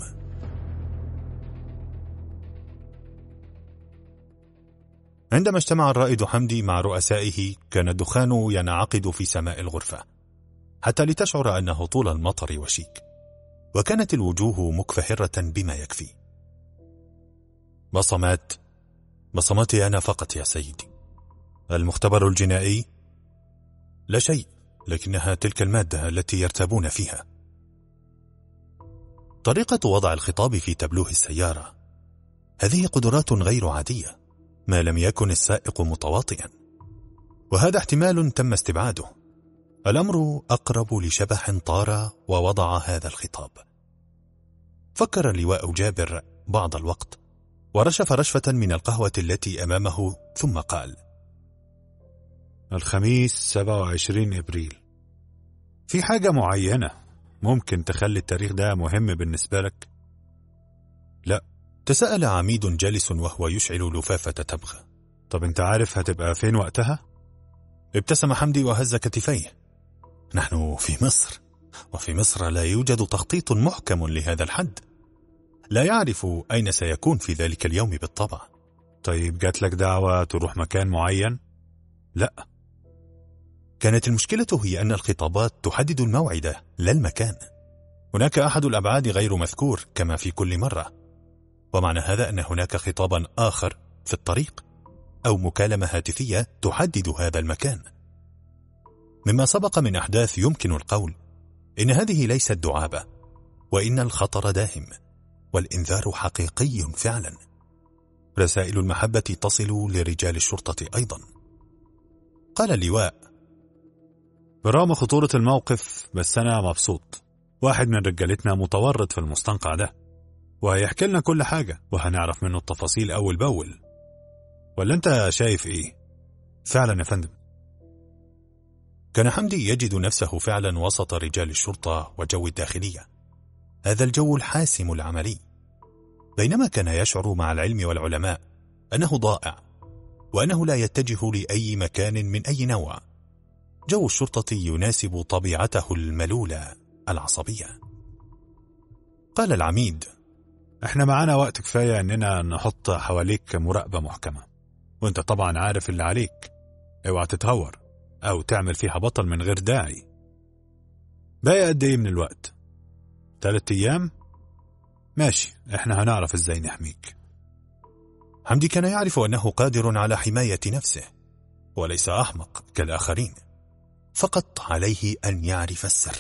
Speaker 2: عندما اجتمع الرائد حمدي مع رؤسائه كان الدخان ينعقد في سماء الغرفة حتى لتشعر أنه طول المطر وشيك، وكانت الوجوه مكفهرة بما يكفي. بصمات بصماتي أنا فقط يا سيدي. المختبر الجنائي لا شيء، لكنها تلك المادة التي يرتابون فيها. طريقة وضع الخطاب في تابلوه السيارة، هذه قدرات غير عادية ما لم يكن السائق متواطئا، وهذا احتمال تم استبعاده. الأمر أقرب لشبح طار ووضع هذا الخطاب. فكر اللواء جابر بعض الوقت ورشف رشفة من القهوة التي أمامه، ثم قال:
Speaker 3: الخميس سبعة وعشرين إبريل، في حاجة معينة ممكن تخلي التاريخ ده مهم بالنسبة لك؟
Speaker 2: لا. تساءل عميد جالس وهو يشعل لفافة تبغ.
Speaker 3: طب انت عارف هتبقى فين وقتها؟
Speaker 2: ابتسم حمدي وهز كتفيه. نحن في مصر، وفي مصر لا يوجد تخطيط محكم لهذا الحد. لا يعرف أين سيكون في ذلك اليوم بالطبع.
Speaker 3: طيب جات لك دعوة تروح مكان معين؟
Speaker 2: لا. كانت المشكلة هي أن الخطابات تحدد الموعد لا المكان. هناك أحد الأبعاد غير مذكور كما في كل مرة، ومعنى هذا أن هناك خطابا آخر في الطريق أو مكالمة هاتفية تحدد هذا المكان. مما سبق من أحداث يمكن القول إن هذه ليست دعابة، وإن الخطر داهم والإنذار حقيقي فعلا. رسائل المحبة تصل لرجال الشرطة أيضا. قال اللواء:
Speaker 3: برغم خطورة الموقف بس أنا مبسوط. واحد من رجالتنا متورط في المستنقع ده، وهيحكي لنا كل حاجة وهنعرف منه التفاصيل أول بأول. ولا أنت شايف إيه؟
Speaker 2: فعلا يا فندم. كان حمدي يجد نفسه فعلا وسط رجال الشرطة وجو الداخلية، هذا الجو الحاسم العملي، بينما كان يشعر مع العلم والعلماء أنه ضائع، وأنه لا يتجه لأي مكان من أي نوع. جو الشرطة يناسب طبيعته الملولة العصبية. قال العميد:
Speaker 3: احنا معانا وقت كفاية اننا نحط حواليك مراقبة محكمة، وانت طبعا عارف اللي عليك. اوعى تتهور او تعمل فيها بطل من غير داعي. باقي قد ايه من الوقت؟ ثلاث ايام؟ ماشي، احنا هنعرف ازاي نحميك.
Speaker 2: حمدي كان يعرف أنه قادر على حماية نفسه، وليس أحمق كالآخرين، فقط عليه أن يعرف السر.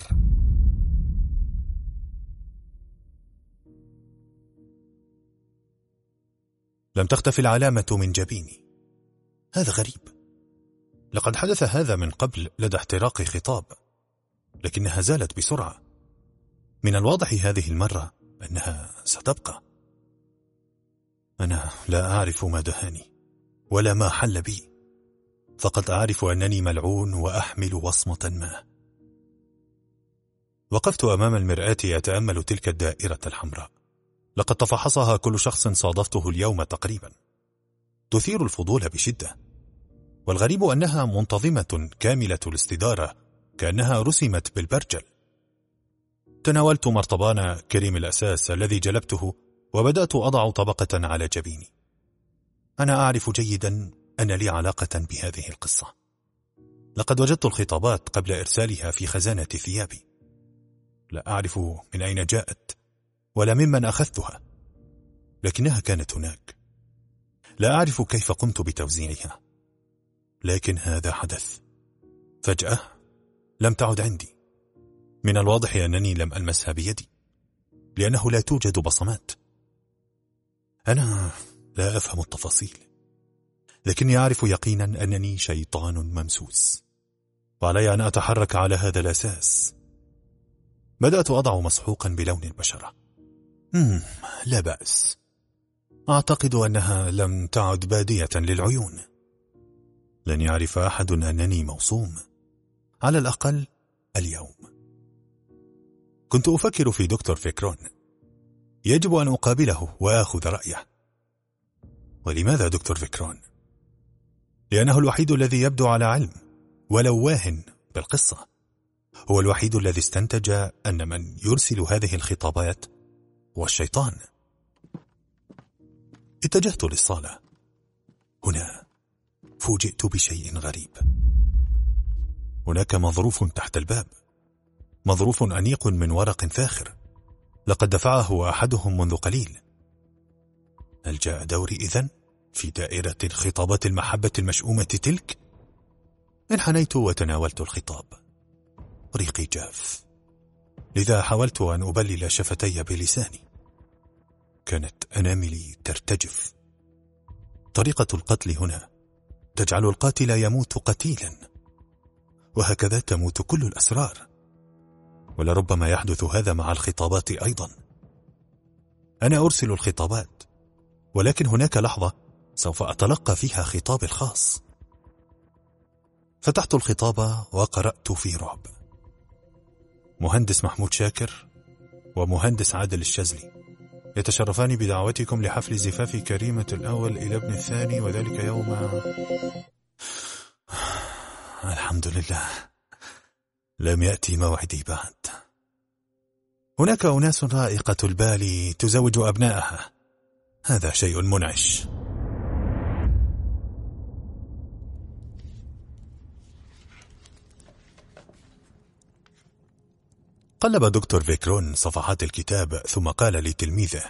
Speaker 2: لم تختفي العلامة من جبيني. هذا غريب، لقد حدث هذا من قبل لدى احتراق خطاب، لكنها زالت بسرعة. من الواضح هذه المرة أنها ستبقى. أنا لا أعرف ما دهاني ولا ما حل بي، فقد أعرف أنني ملعون وأحمل وصمة ما. وقفت أمام المرآة أتأمل تلك الدائرة الحمراء، لقد تفحصها كل شخص صادفته اليوم تقريبا. تثير الفضول بشدة، والغريب أنها منتظمة كاملة الاستدارة، كأنها رسمت بالبرجل. تناولت مرطبان كريم الأساس الذي جلبته وبدأت أضع طبقة على جبيني. أنا أعرف جيدا أن لي علاقة بهذه القصة. لقد وجدت الخطابات قبل إرسالها في خزانة ثيابي. لا أعرف من أين جاءت ولا ممن أخذتها، لكنها كانت هناك. لا أعرف كيف قمت بتوزيعها، لكن هذا حدث فجأة. لم تعد عندي. من الواضح أنني لم ألمسها بيدي، لأنه لا توجد بصمات. أنا لا أفهم التفاصيل، لكني أعرف يقينا أنني شيطان ممسوس، وعلي أن أتحرك على هذا الأساس. بدأت أضع مسحوقا بلون البشرة. مم لا بأس. أعتقد أنها لم تعد بادية للعيون. لن يعرف أحد أنني موصوم، على الأقل اليوم. كنت أفكر في دكتور فيكرون. يجب أن أقابله وأخذ رأيه. ولماذا دكتور فيكرون؟ لأنه الوحيد الذي يبدو على علم ولو واهن بالقصة. هو الوحيد الذي استنتج أن من يرسل هذه الخطابات هو الشيطان. اتجهت للصالة. هنا فوجئت بشيء غريب. هناك مظروف تحت الباب، مظروف أنيق من ورق فاخر، لقد دفعه أحدهم منذ قليل. هل جاء دوري إذن في دائرة الخطابات المحبة المشؤومة تلك؟ انحنيت وتناولت الخطاب. ريقي جاف، لذا حاولت أن أبلل شفتي بلساني. كانت أناملي ترتجف. طريقة القتل هنا تجعل القاتل يموت قتيلا، وهكذا تموت كل الأسرار، ولربما يحدث هذا مع الخطابات أيضا. أنا أرسل الخطابات، ولكن هناك لحظة سوف أتلقى فيها خطابي الخاص. فتحت الخطاب وقرأت في رعب: مهندس محمود شاكر ومهندس عادل الشاذلي يتشرفان بدعوتكم لحفل زفاف كريمة الأول إلى ابن الثاني، وذلك يوم... الحمد لله، لم يأتي موعدي بعد. هناك أناس رائقة البال تزوج أبنائها، هذا شيء منعش. قلب دكتور فيكرون صفحات الكتاب ثم قال لتلميذه: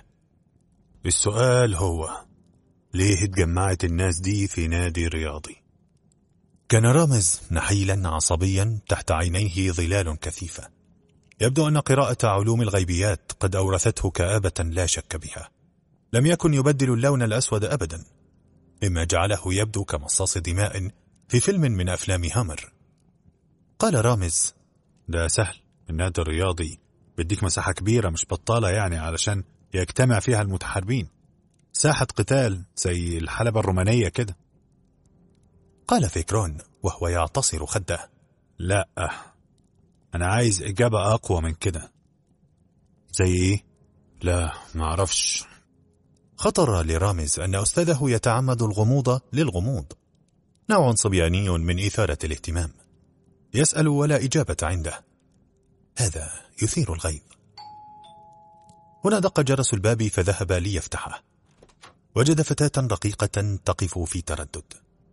Speaker 2: السؤال هو ليه اتجمعت الناس دي في نادي رياضي؟ كان رامز نحيلا عصبيا تحت عينيه ظلال كثيفة. يبدو أن قراءة علوم الغيبيات قد أورثته كآبة لا شك بها. لم يكن يبدل اللون الأسود أبدا، مما جعله يبدو كمصاص دماء في فيلم من أفلام هامر. قال رامز: ده سهل، النادي الرياضي بديك مساحة كبيرة مش بطالة يعني علشان يجتمع فيها المتحاربين، ساحة قتال زي الحلبة الرومانية كده. قال فيكرون وهو يعتصر خده: لا، أنا عايز إجابة أقوى من كده. زي إيه؟ لا، معرفش. خطر لرامز أن أستاذه يتعمد الغموض للغموض، نوع صبياني من إثارة الاهتمام. يسأل ولا إجابة عنده، هذا يثير الغيظ. هنا دق جرس الباب فذهب ليفتحه. وجد فتاة رقيقة تقف في تردد.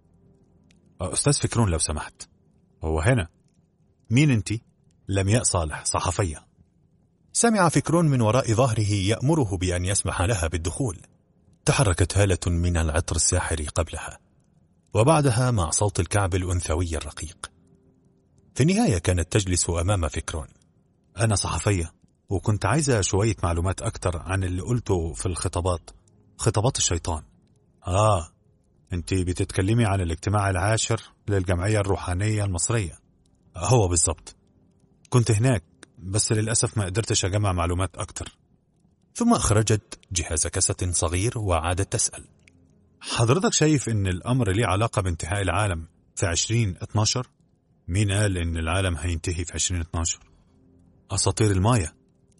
Speaker 2: أستاذ فكرون لو سمحت. هو هنا. مين أنتي؟ لمياء صالح، صحفية. سمع فكرون من وراء ظهره يأمره بأن يسمح لها بالدخول. تحركت هالة من العطر الساحر قبلها، وبعدها مع صوت الكعب الأنثوي الرقيق. في النهاية كانت تجلس أمام فكرون. أنا صحفية، وكنت عايزة شوية معلومات أكتر عن اللي قلته في الخطابات، خطابات الشيطان. آه، أنتي بتتكلمي عن الاجتماع العاشر للجمعية الروحانية المصرية. هو بالضبط، كنت هناك بس للأسف ما قدرتش أجمع معلومات أكتر. ثم أخرجت جهاز كاسة صغير وعادت تسأل: حضرتك شايف إن الأمر ليه علاقة بانتهاء العالم في عشرين اتناشر؟ مين قال إن العالم هينتهي في عشرين اتناشر؟ أساطير المايا.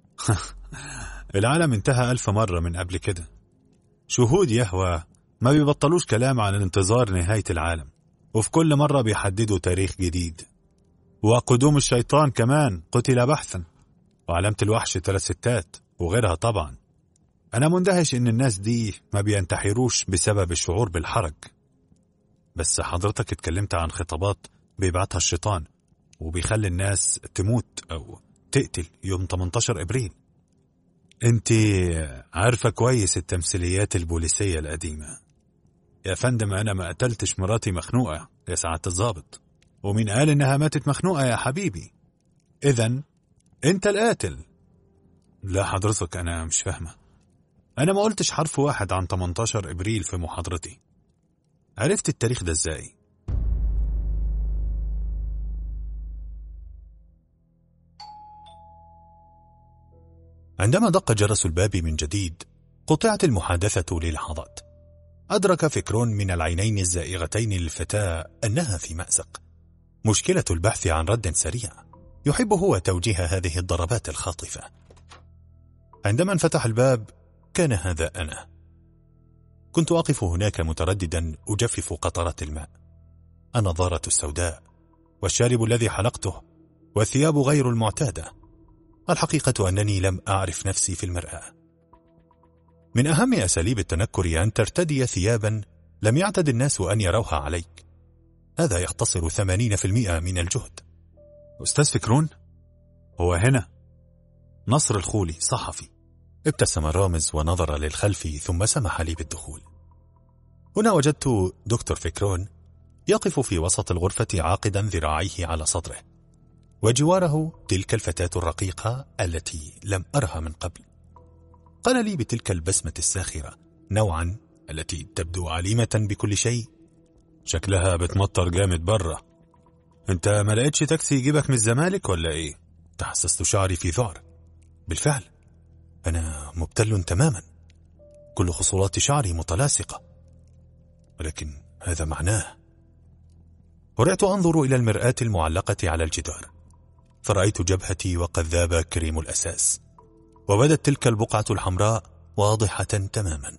Speaker 2: العالم انتهى ألف مرة من قبل كده. شهود يهوى ما بيبطلوش كلام عن انتظار نهاية العالم، وفي كل مرة بيحددوا تاريخ جديد. وقدوم الشيطان كمان قتل بحثا، وعلامة الوحش ثلاث ستات وغيرها. طبعا أنا مندهش إن الناس دي ما بينتحروش بسبب الشعور بالحرج. بس حضرتك اتكلمت عن خطابات بيبعتها الشيطان وبيخلي الناس تموت أو تقتل يوم تمنتاشر إبريل. انت عارفة كويس التمثيليات البوليسية القديمة. يا فندم، أنا ما قتلتش مراتي مخنوقة يا سعادة الضابط. ومين قال إنها ماتت مخنوقة يا حبيبي؟ إذن أنت القاتل. لا حضرتك، أنا مش فاهمة. أنا ما قلتش حرف واحد عن تمنتاشر إبريل في محاضرتي. عرفت التاريخ ده إزاي؟ عندما دق جرس الباب من جديد قطعت المحادثة للحظات. أدرك فكرون من العينين الزائغتين للفتاة أنها في مأزق. مشكلة البحث عن رد سريع يحب هو توجيه هذه الضربات الخاطفة. عندما انفتح الباب كان هذا أنا. كنت أقف هناك مترددا أجفف قطرات الماء. النظارة السوداء والشارب الذي حلقته والثياب غير المعتادة. الحقيقة أنني لم أعرف نفسي في المرآة. من أهم أساليب التنكر أن ترتدي ثيابا لم يعتد الناس أن يروها عليك. هذا يختصر ثمانين بالمئة من الجهد. أستاذ فكرون، هو هنا نصر الخولي، صحفي. ابتسم رامز ونظر للخلف ثم سمح لي بالدخول. هنا وجدت دكتور فكرون يقف في وسط الغرفة عاقدا ذراعيه على صدره، وجواره تلك الفتاة الرقيقة التي لم أرها من قبل. قال لي بتلك البسمة الساخرة نوعا التي تبدو عليمة بكل شيء:
Speaker 3: شكلها بتمطر جامد برا. انت ما لقيتش تاكسي يجيبك من الزمالك ولا ايه؟
Speaker 2: تحسست شعري في ذعر. بالفعل أنا مبتل تماما، كل خصولات شعري متلاصقة، ولكن هذا معناه. ورأيت أنظر إلى المرآة المعلقة على الجدار، فرأيت جبهتي وقد ذاب كريم الأساس، وبدت تلك البقعة الحمراء واضحة تماما.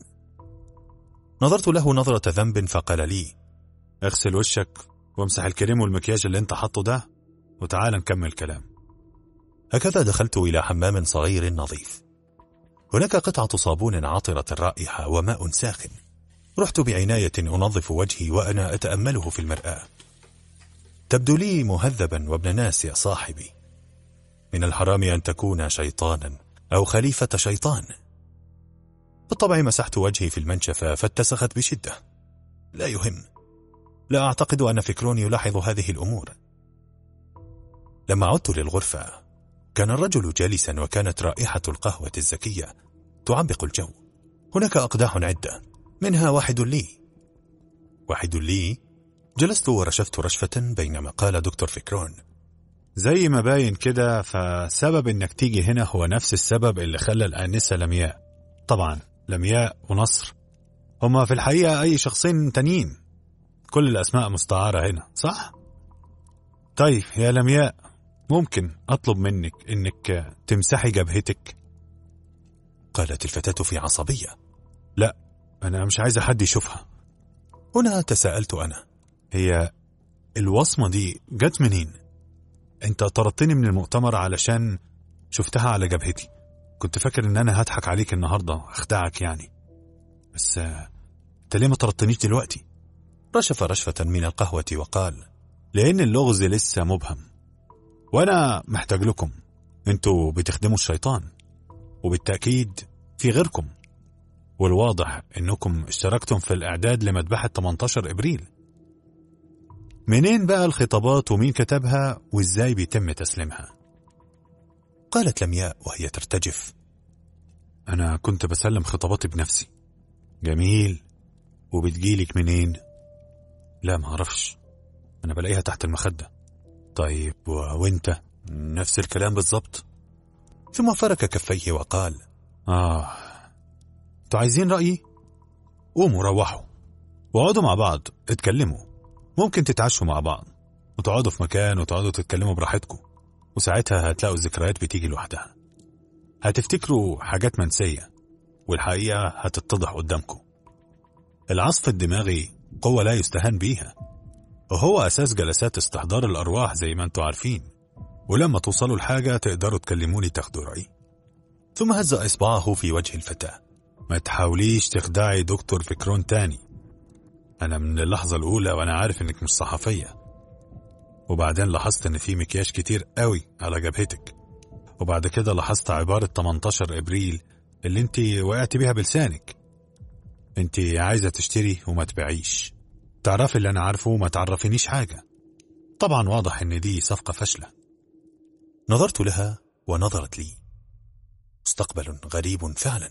Speaker 2: نظرت له نظرة ذنب فقال لي:
Speaker 3: اغسل وشك وامسح الكريم والمكياج اللي انت حطه ده وتعال نكمل كلام.
Speaker 2: هكذا دخلت إلى حمام صغير نظيف. هناك قطعة صابون عطرة الرائحة وماء ساخن. رحت بعناية أنظف وجهي وأنا أتأمله في المرآة. تبدو لي مهذبا وابن ناس يا صاحبي. من الحرام أن تكون شيطانا أو خليفة شيطان. بالطبع مسحت وجهي في المنشفة فاتسخت بشدة. لا يهم، لا أعتقد أن فكرون يلاحظ هذه الأمور. لما عدت للغرفة كان الرجل جالسا، وكانت رائحة القهوة الزكية تعبق الجو. هناك أقداح عدة، منها واحد لي. واحد لي. جلست ورشفت رشفة بينما قال دكتور فكرون:
Speaker 3: زي ما باين كده فسبب انك تيجي هنا هو نفس السبب اللي خلى الآنسة لمياء. طبعا لمياء ونصر هما في الحقيقة أي شخصين تانيين، كل الأسماء مستعارة هنا، صح؟ طيب يا لمياء، ممكن أطلب منك إنك تمسحي جبهتك؟
Speaker 2: قالت الفتاة في عصبية:
Speaker 3: لا، أنا مش عايزة حد يشوفها.
Speaker 2: هنا تساءلت أنا:
Speaker 3: هي الوصمة دي جت منين؟ أنت طردتني من المؤتمر علشان شفتها على جبهتي. كنت فاكر إن أنا هضحك عليك النهاردة، أخدعك يعني، بس أنت ليه ما طردتنيش دلوقتي؟
Speaker 2: رشف رشفة من القهوة وقال:
Speaker 3: لأن اللغز لسه مبهم، وأنا محتاج لكم. أنتوا بتخدموا الشيطان، وبالتأكيد في غيركم، والواضح أنكم اشتركتم في الإعداد لمذبحة ثمانية عشر إبريل. منين بقى الخطابات ومين كتبها وإزاي بيتم تسليمها؟
Speaker 2: قالت لمياء وهي ترتجف:
Speaker 3: أنا كنت بسلم خطاباتي بنفسي. جميل، وبتجيلك منين؟ لا ما أعرفش، أنا بلاقيها تحت المخدة. طيب وانت؟
Speaker 2: نفس الكلام بالضبط. ثم فرك كفيه وقال:
Speaker 3: آه انتوا عايزين رأيي؟ قوموا روحوا وقعدوا مع بعض اتكلموا. ممكن تتعشوا مع بعض وتقعدوا في مكان وتقعدوا تتكلموا براحتكم، وساعتها هتلاقوا الذكريات بتيجي لوحدها. هتفتكروا حاجات منسية والحقيقة هتتضح قدامكم. العصف الدماغي قوة لا يستهان بيها، وهو أساس جلسات استحضار الأرواح زي ما انتوا عارفين. ولما توصلوا الحاجة تقدروا تكلموني تاخدوا رأيي.
Speaker 2: ثم هز إصبعه في وجه الفتاة:
Speaker 3: ما تحاوليش تخدعي دكتور فكرون تاني. أنا من اللحظة الأولى وأنا عارف إنك مش صحفية، وبعدين لاحظت إن في مكياج كتير قوي على جبهتك، وبعد كده لاحظت عبارة ثمانية عشر إبريل اللي انت وقعت بيها بلسانك. انت عايزة تشتري وما تبيعيش، تعرفي اللي أنا عارفه وما تعرفينيش حاجة. طبعا واضح إن دي صفقة فاشلة.
Speaker 2: نظرت لها ونظرت لي. مستقبل غريب فعلا.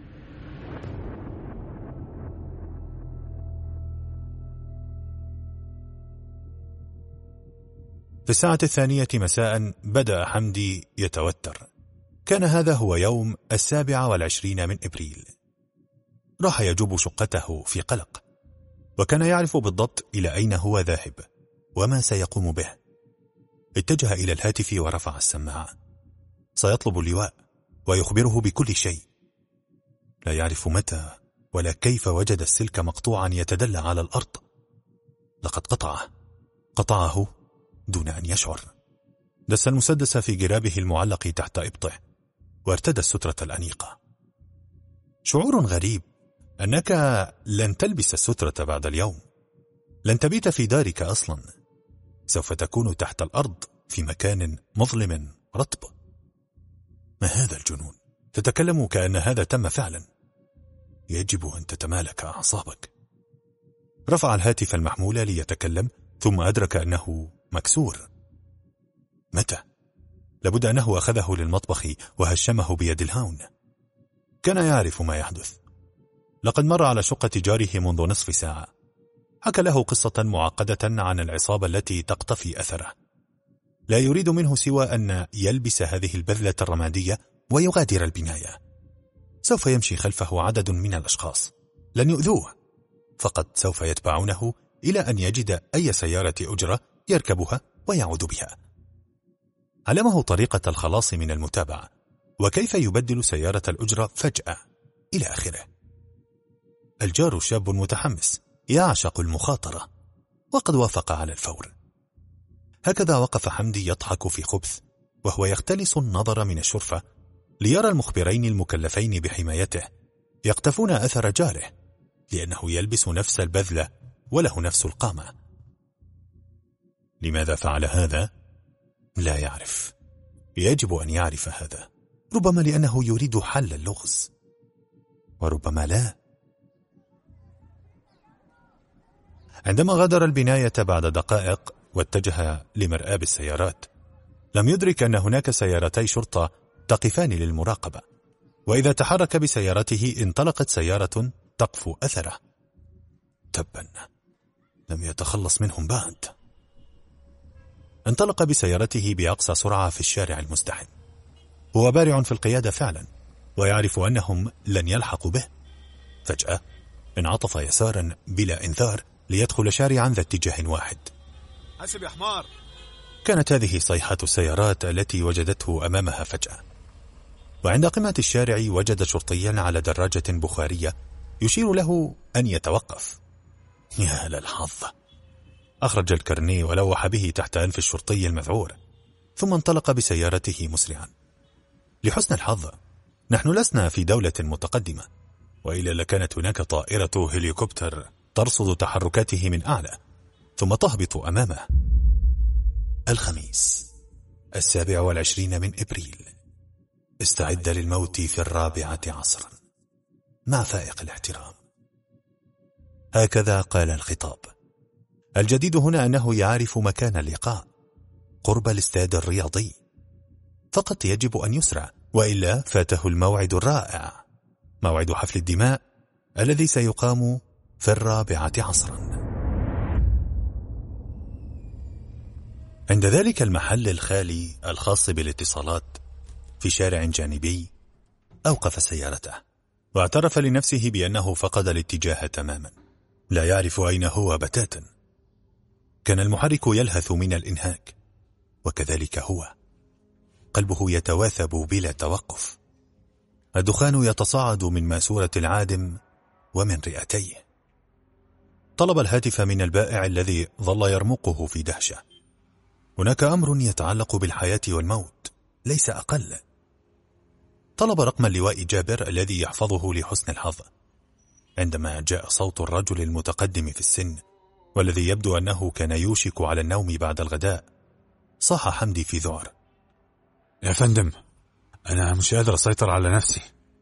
Speaker 2: في الساعة الثانية مساء بدأ حمدي يتوتر. كان هذا هو يوم السابع والعشرين من إبريل. راح يجوب شقته في قلق، وكان يعرف بالضبط إلى أين هو ذاهب وما سيقوم به. اتجه إلى الهاتف ورفع السماعة. سيطلب اللواء ويخبره بكل شيء. لا يعرف متى ولا كيف وجد السلك مقطوعا يتدلى على الأرض. لقد قطعه قطعه دون أن يشعر. دس المسدس في جرابه المعلق تحت إبطه وارتدى السترة الأنيقة. شعور غريب أنك لن تلبس السترة بعد اليوم. لن تبيت في دارك أصلا. سوف تكون تحت الأرض في مكان مظلم رطب. ما هذا الجنون؟ تتكلم كأن هذا تم فعلا. يجب أن تتمالك أعصابك. رفع الهاتف المحمول ليتكلم، ثم أدرك أنه مكسور. متى؟ لابد أنه أخذه للمطبخ وهشمه بيد الهاون. كان يعرف ما يحدث. لقد مر على شقة جاره منذ نصف ساعة. حكى له قصة معقدة عن العصابة التي تقتفي أثره. لا يريد منه سوى أن يلبس هذه البذلة الرمادية ويغادر البناية. سوف يمشي خلفه عدد من الأشخاص، لن يؤذوه، فقط سوف يتبعونه إلى أن يجد أي سيارة أجرة يركبها ويعود بها. علمه طريقة الخلاص من المتابعة، وكيف يبدل سيارة الأجرة فجأة، إلى آخره. الجار شاب متحمس يعشق المخاطرة، وقد وافق على الفور. هكذا وقف حمدي يضحك في خبث، وهو يختلس النظر من الشرفة ليرى المخبرين المكلفين بحمايته يقتفون أثر جاره، لأنه يلبس نفس البذلة وله نفس القامة. لماذا فعل هذا؟ لا يعرف. يجب أن يعرف هذا. ربما لأنه يريد حل اللغز، وربما لا. عندما غادر البناية بعد دقائق واتجه لمرآب السيارات، لم يدرك أن هناك سيارتي شرطة تقفان للمراقبة، وإذا تحرك بسيارته انطلقت سيارة تقفو أثره. تبا، لم يتخلص منهم بعد. انطلق بسيارته بأقصى سرعة في الشارع المزدحم. هو بارع في القيادة فعلا، ويعرف أنهم لن يلحقوا به. فجأة انعطف يسارا بلا إنذار ليدخل شارعا ذا اتجاه واحد.
Speaker 3: حسب يا حمار.
Speaker 2: كانت هذه صيحة السيارات التي وجدته أمامها فجأة. وعند قمة الشارع وجد شرطيا على دراجة بخارية يشير له أن يتوقف. يا للحظ. أخرج الكرني ولوح به تحت أنف الشرطي المذعور، ثم انطلق بسيارته مسرعا. لحسن الحظ نحن لسنا في دولة متقدمة، وإلا لكانت هناك طائرة هليكوبتر ترصد تحركاته من أعلى ثم تهبط أمامه. الخميس السابع والعشرين من إبريل. استعد للموت في الرابعة عصرا مع فائق الاحترام. هكذا قال الخطاب. الجديد هنا أنه يعرف مكان اللقاء قرب الاستاد الرياضي، فقط يجب أن يسرع، وإلا فاته الموعد الرائع، موعد حفل الدماء الذي سيقام في الرابعة عصرا. عند ذلك المحل الخالي الخاص بالاتصالات في شارع جانبي، أوقف سيارته واعترف لنفسه بأنه فقد الاتجاه تماما، لا يعرف أين هو بتاتا. كان المحرك يلهث من الإنهاك، وكذلك هو، قلبه يتواثب بلا توقف. الدخان يتصاعد من ماسورة العادم ومن رئتيه. طلب الهاتف من البائع الذي ظل يرمقه في دهشة. هناك أمر يتعلق بالحياة والموت، ليس أقل. طلب رقم اللواء جابر الذي يحفظه لحسن الحظ. عندما جاء صوت الرجل المتقدم في السن، والذي يبدو أنه كان يوشك على النوم بعد الغداء، صاح حمدي في ذعر:
Speaker 3: يا فندم، أنا مش قادر أسيطر على نفسي.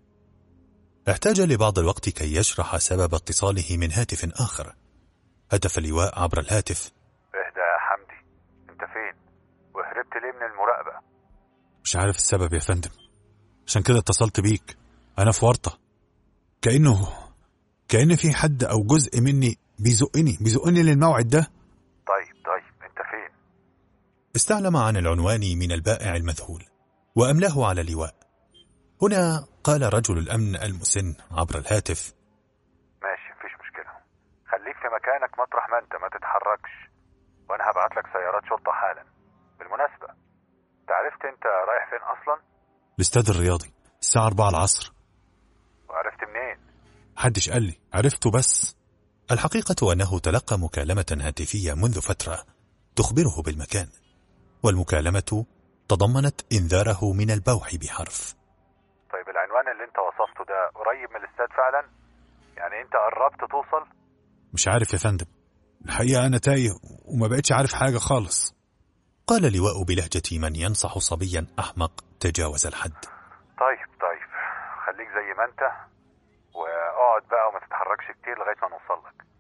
Speaker 2: احتاج لبعض الوقت كي يشرح سبب اتصاله من هاتف آخر. هتف اللواء عبر الهاتف:
Speaker 4: اهدى يا حمدي، انت فين؟ وهربت ليه من المراقبة؟
Speaker 3: مش عارف السبب يا فندم، عشان كده اتصلت بيك. أنا في ورطة، كأنه كأن في حد أو جزء مني بيزقني بيزقني للموعد ده.
Speaker 4: طيب طيب انت فين؟
Speaker 2: استعلم عن العنوان من البائع المذهول وأملاه على اللواء. هنا قال رجل الأمن المسن عبر الهاتف:
Speaker 4: ماشي، مفيش مشكلة، خليك في مكانك مطرح ما انت، ما تتحركش، وانا هبعت لك سيارات شرطة حالا. بالمناسبة، تعرفت انت رايح فين اصلا؟
Speaker 3: الاستاد الرياضي الساعة أربعة العصر.
Speaker 4: وعرفت منين؟
Speaker 3: محدش قال لي، عرفته بس.
Speaker 2: الحقيقة أنه تلقى مكالمة هاتفية منذ فترة تخبره بالمكان، والمكالمة تضمنت إنذاره من البوح بحرف.
Speaker 4: طيب العنوان اللي انت وصفته ده قريب من الاستاد فعلا؟ يعني انت قربت توصل؟
Speaker 3: مش عارف يا فندم، الحقيقة أنا تايه وما بقتش عارف حاجة خالص.
Speaker 2: قال اللواء بلهجة من ينصح صبيا أحمق تجاوز الحد.
Speaker 4: طيب طيب، خليك زي ما انت، واقعد بقى وما تتحركش كتير لغاية ما نوصل لك.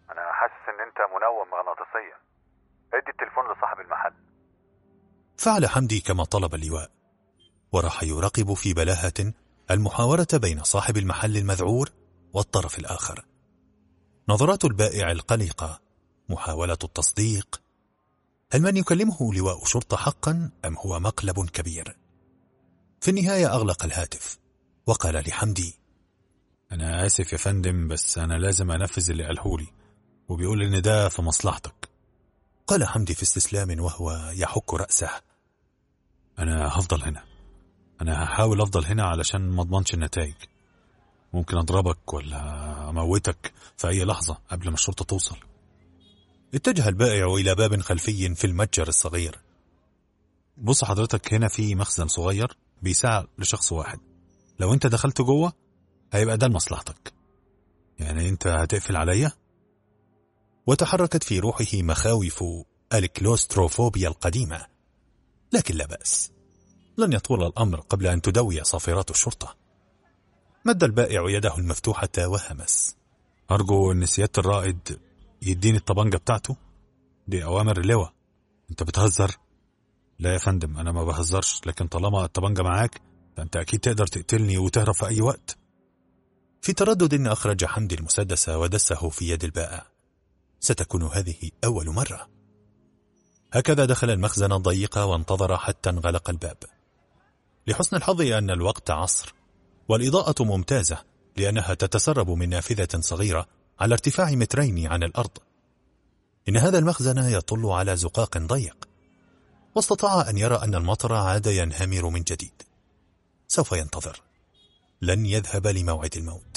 Speaker 4: أنا حاسس إن أنت منوم مغناطيسيا. ادي التليفون لصاحب المحل.
Speaker 2: فعل حمدي كما طلب اللواء، وراح يراقب في بلاهة المحاورة بين صاحب المحل المذعور والطرف الآخر. نظرات البائع القلقة، محاولة التصديق. هل من يكلمه لواء شرطة حقا أم هو مقلب كبير؟ في النهاية أغلق الهاتف وقال لحمدي:
Speaker 3: أنا آسف يا فندم، بس أنا لازم أنفذ اللي قالهولي، وبيقول إن ده في مصلحتك.
Speaker 2: قال حمدي في استسلام وهو يحك رأسه:
Speaker 3: أنا هفضل هنا، أنا هحاول أفضل هنا علشان ما اضمنش النتائج. ممكن أضربك ولا أموتك في أي لحظة قبل ما الشرطة توصل.
Speaker 2: اتجه البائع إلى باب خلفي في المتجر الصغير.
Speaker 3: بص حضرتك، هنا في مخزن صغير بيساع لشخص واحد، لو انت دخلت جوه هيبقى ده لمصلحتك. يعني انت هتقفل عليا؟
Speaker 2: وتحركت في روحه مخاوف الكلوستروفوبيا القديمة، لكن لا بأس، لن يطول الأمر قبل أن تدوي صافرات الشرطة. مد البائع يده المفتوحة وهمس:
Speaker 3: أرجو أن سيادة الرائد يديني الطبنجة بتاعته، دي أوامر اللواء. أنت بتهزر؟ لا يا فندم، أنا ما بهزرش، لكن طالما الطبنجة معاك فأنت أكيد تقدر تقتلني وتهرب في أي وقت.
Speaker 2: في تردد أخرج حمدي المسدس ودسه في يد البائع. ستكون هذه أول مرة. هكذا دخل المخزن الضيق وانتظر حتى انغلق الباب. لحسن الحظ أن الوقت عصر، والإضاءة ممتازة لأنها تتسرب من نافذة صغيرة على ارتفاع مترين عن الأرض. إن هذا المخزن يطل على زقاق ضيق، واستطاع أن يرى أن المطر عاد ينهمر من جديد. سوف ينتظر، لن يذهب لموعد الموت.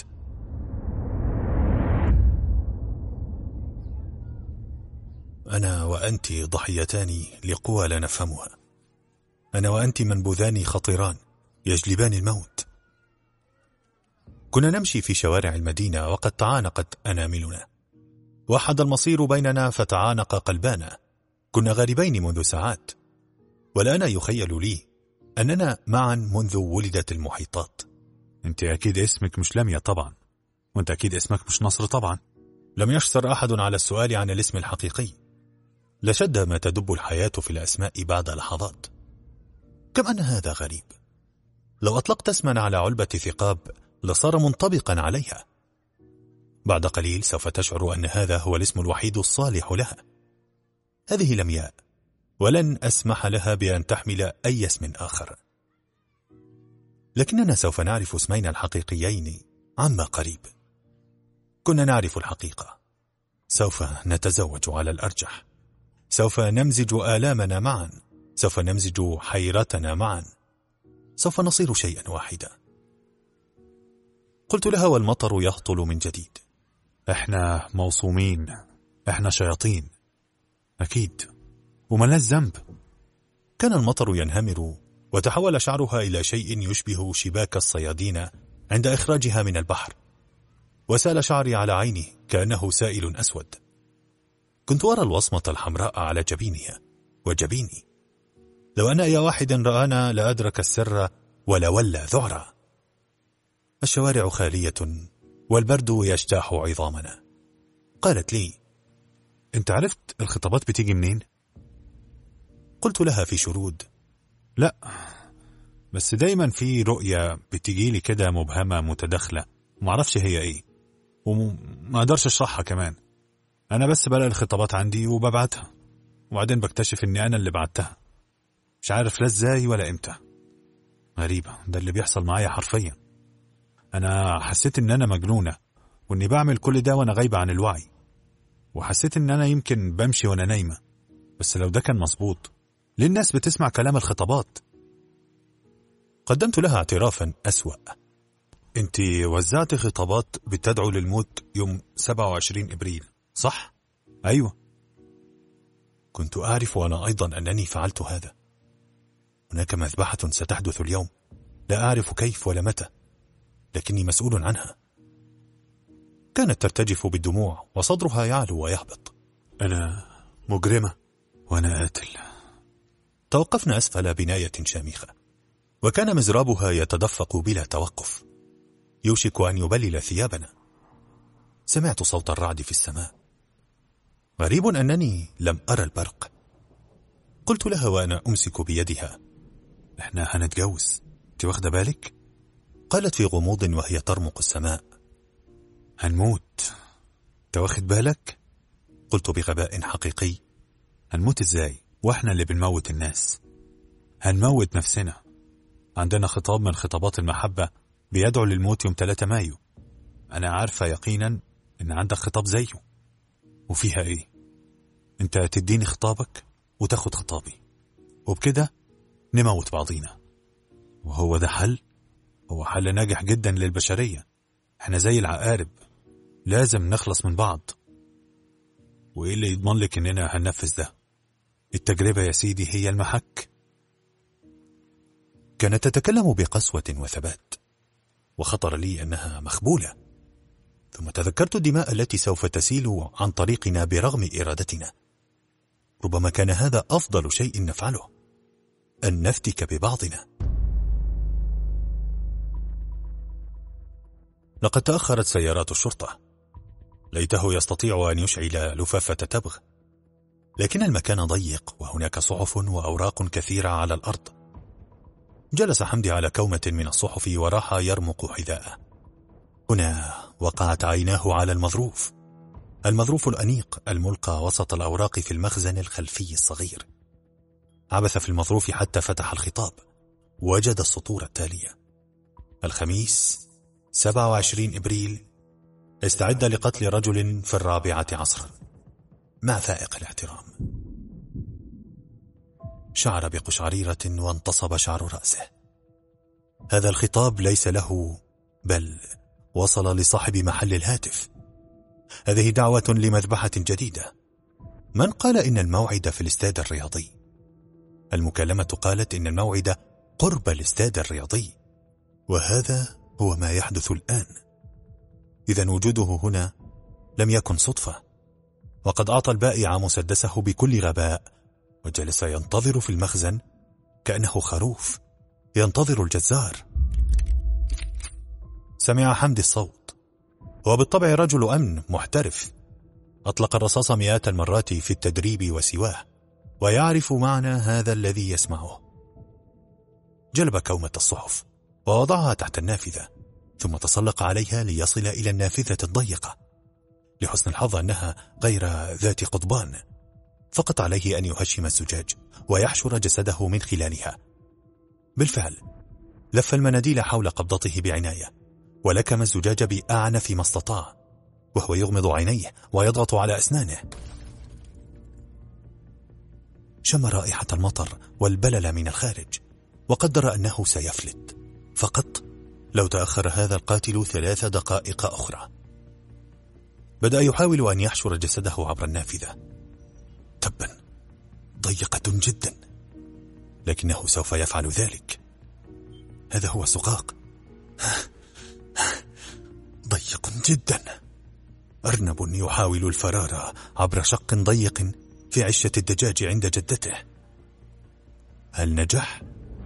Speaker 2: أنا وأنت ضحيتان لقوى لا نفهمها. أنا وأنت منبوذان خطيران يجلبان الموت. كنا نمشي في شوارع المدينة وقد تعانقت أناملنا، وحد المصير بيننا فتعانق قلبانا. كنا غاربين منذ ساعات، والآن يخيل لي أننا معا منذ ولدت المحيطات.
Speaker 3: أنت أكيد اسمك مش لميا طبعا، وأنت أكيد اسمك مش نصر طبعا.
Speaker 2: لم يشسر أحد على السؤال عن الاسم الحقيقي. لشد ما تدب الحياة في الأسماء بعد لحظات. كم أن هذا غريب. لو أطلقت اسما على علبة ثقاب لصار منطبقا عليها. بعد قليل سوف تشعر أن هذا هو الاسم الوحيد الصالح لها. هذه لمياء، ولن أسمح لها بأن تحمل أي اسم آخر. لكننا سوف نعرف اسمين الحقيقيين عما قريب. كنا نعرف الحقيقة. سوف نتزوج على الأرجح. سوف نمزج آلامنا معا. سوف نمزج حيرتنا معا. سوف نصير شيئا واحدا. قلت لها والمطر يهطل من جديد:
Speaker 3: احنا موصومين، احنا شياطين أكيد، وملاش ذنب.
Speaker 2: كان المطر ينهمر، وتحول شعرها إلى شيء يشبه شباك الصيادين عند إخراجها من البحر، وسال شعري على عيني كأنه سائل أسود. كنت أرى الوصمة الحمراء على جبينها وجبيني. لو أن أي واحد رآنا لأدرك السر ولولى ذعرا. الشوارع خالية والبرد يجتاح عظامنا. قالت لي:
Speaker 3: أنت عرفت الخطابات بتيجي منين؟
Speaker 2: قلت لها في شرود:
Speaker 3: لا، بس دايما في رؤية بتجيلي كده مبهمة متداخلة، معرفش هي ايه، وما اقدرش اشرحها كمان. انا بس بلاقي الخطابات عندي وببعتها، وبعدين بكتشف اني انا اللي بعتها، مش عارف لا ازاي ولا امتى. غريبة، ده اللي بيحصل معايا حرفيا. انا حسيت ان انا مجنونة، واني بعمل كل ده وانا غايبة عن الوعي، وحسيت ان انا يمكن بمشي وانا نايمة. بس لو ده كان مظبوط، ليه الناس بتسمع كلام الخطابات؟
Speaker 2: قدمت لها اعترافا أسوأ: انت وزعت خطابات بتدعو للموت يوم سبعة وعشرين إبريل، صح؟
Speaker 3: أيوة.
Speaker 2: كنت أعرف أنا أيضا أنني فعلت هذا. هناك مذبحة ستحدث اليوم، لا أعرف كيف ولا متى، لكني مسؤول عنها. كانت ترتجف بالدموع وصدرها يعلو ويهبط.
Speaker 3: أنا مجرمة وأنا قاتل.
Speaker 2: توقفنا أسفل بناية شامخة، وكان مزرابها يتدفق بلا توقف، يوشك أن يبلل ثيابنا. سمعت صوت الرعد في السماء، غريب أنني لم أرى البرق. قلت لها وأنا أمسك بيدها: إحنا هنتجوز، أنت واخدة بالك؟ قالت في غموض وهي ترمق السماء: هنموت، أنت واخد بالك؟ قلت بغباء حقيقي: هنموت إزاي وإحنا اللي بنموت الناس؟ هنموت نفسنا. عندنا خطاب من خطابات المحبة بيدعو للموت يوم ثلاثة مايو. أنا عارفة يقينا إن عندك خطاب زيه، وفيها إيه؟ أنت تديني خطابك وتاخد خطابي، وبكده نموت بعضينا. وهو ده حل؟ هو حل ناجح جدا للبشرية. احنا زي العقارب، لازم نخلص من بعض. وإيه اللي يضمن لك إننا هننفذ ده؟ التجربة يا سيدي هي المحك. كانت تتكلم بقسوة وثبات، وخطر لي أنها مخبولة. ثم تذكرت الدماء التي سوف تسيل عن طريقنا برغم إرادتنا. ربما كان هذا أفضل شيء نفعله، أن نفتك ببعضنا. لقد تأخرت سيارات الشرطة. ليته يستطيع أن يشعل لفافة تبغ، لكن المكان ضيق وهناك صحف وأوراق كثيرة على الأرض. جلس حمدي على كومة من الصحف وراح يرمق حذاءه. هنا وقعت عيناه على المظروف، المظروف الأنيق الملقى وسط الأوراق في المخزن الخلفي الصغير. عبث في المظروف حتى فتح الخطاب، وجد السطور التالية: الخميس سبعة وعشرين إبريل، استعد لقتل رجل في الرابعة عصرا مع فائق الاحترام. شعر بقشعريرة وانتصب شعر رأسه. هذا الخطاب ليس له، بل وصل لصاحب محل الهاتف. هذه دعوة لمذبحة جديدة. من قال إن الموعد في الاستاد الرياضي؟ المكالمة قالت إن الموعد قرب الاستاد الرياضي، وهذا هو ما يحدث الآن. إذن وجوده هنا لم يكن صدفة. وقد أعطى البائع مسدسه بكل غباء، وجلس ينتظر في المخزن كأنه خروف ينتظر الجزار. سمع حمدي الصوت. هو بالطبع رجل أمن محترف، أطلق الرصاص مئات المرات في التدريب وسواه، ويعرف معنى هذا الذي يسمعه. جلب كومة الصحف ووضعها تحت النافذة، ثم تسلق عليها ليصل إلى النافذة الضيقة. لحسن الحظ أنها غير ذات قضبان، فقط عليه أن يهشم الزجاج ويحشر جسده من خلالها. بالفعل لف المناديل حول قبضته بعناية، ولكم الزجاج بأعنف ما استطاع، وهو يغمض عينيه ويضغط على أسنانه. شم رائحة المطر والبلل من الخارج، وقدر أنه سيفلت فقط لو تأخر هذا القاتل ثلاث دقائق أخرى. بدأ يحاول أن يحشر جسده عبر النافذة. تبا، ضيقة جدا، لكنه سوف يفعل ذلك. هذا هو الزقاق. ضيق جدا. أرنب يحاول الفرار عبر شق ضيق في عشة الدجاج عند جدته. هل نجح؟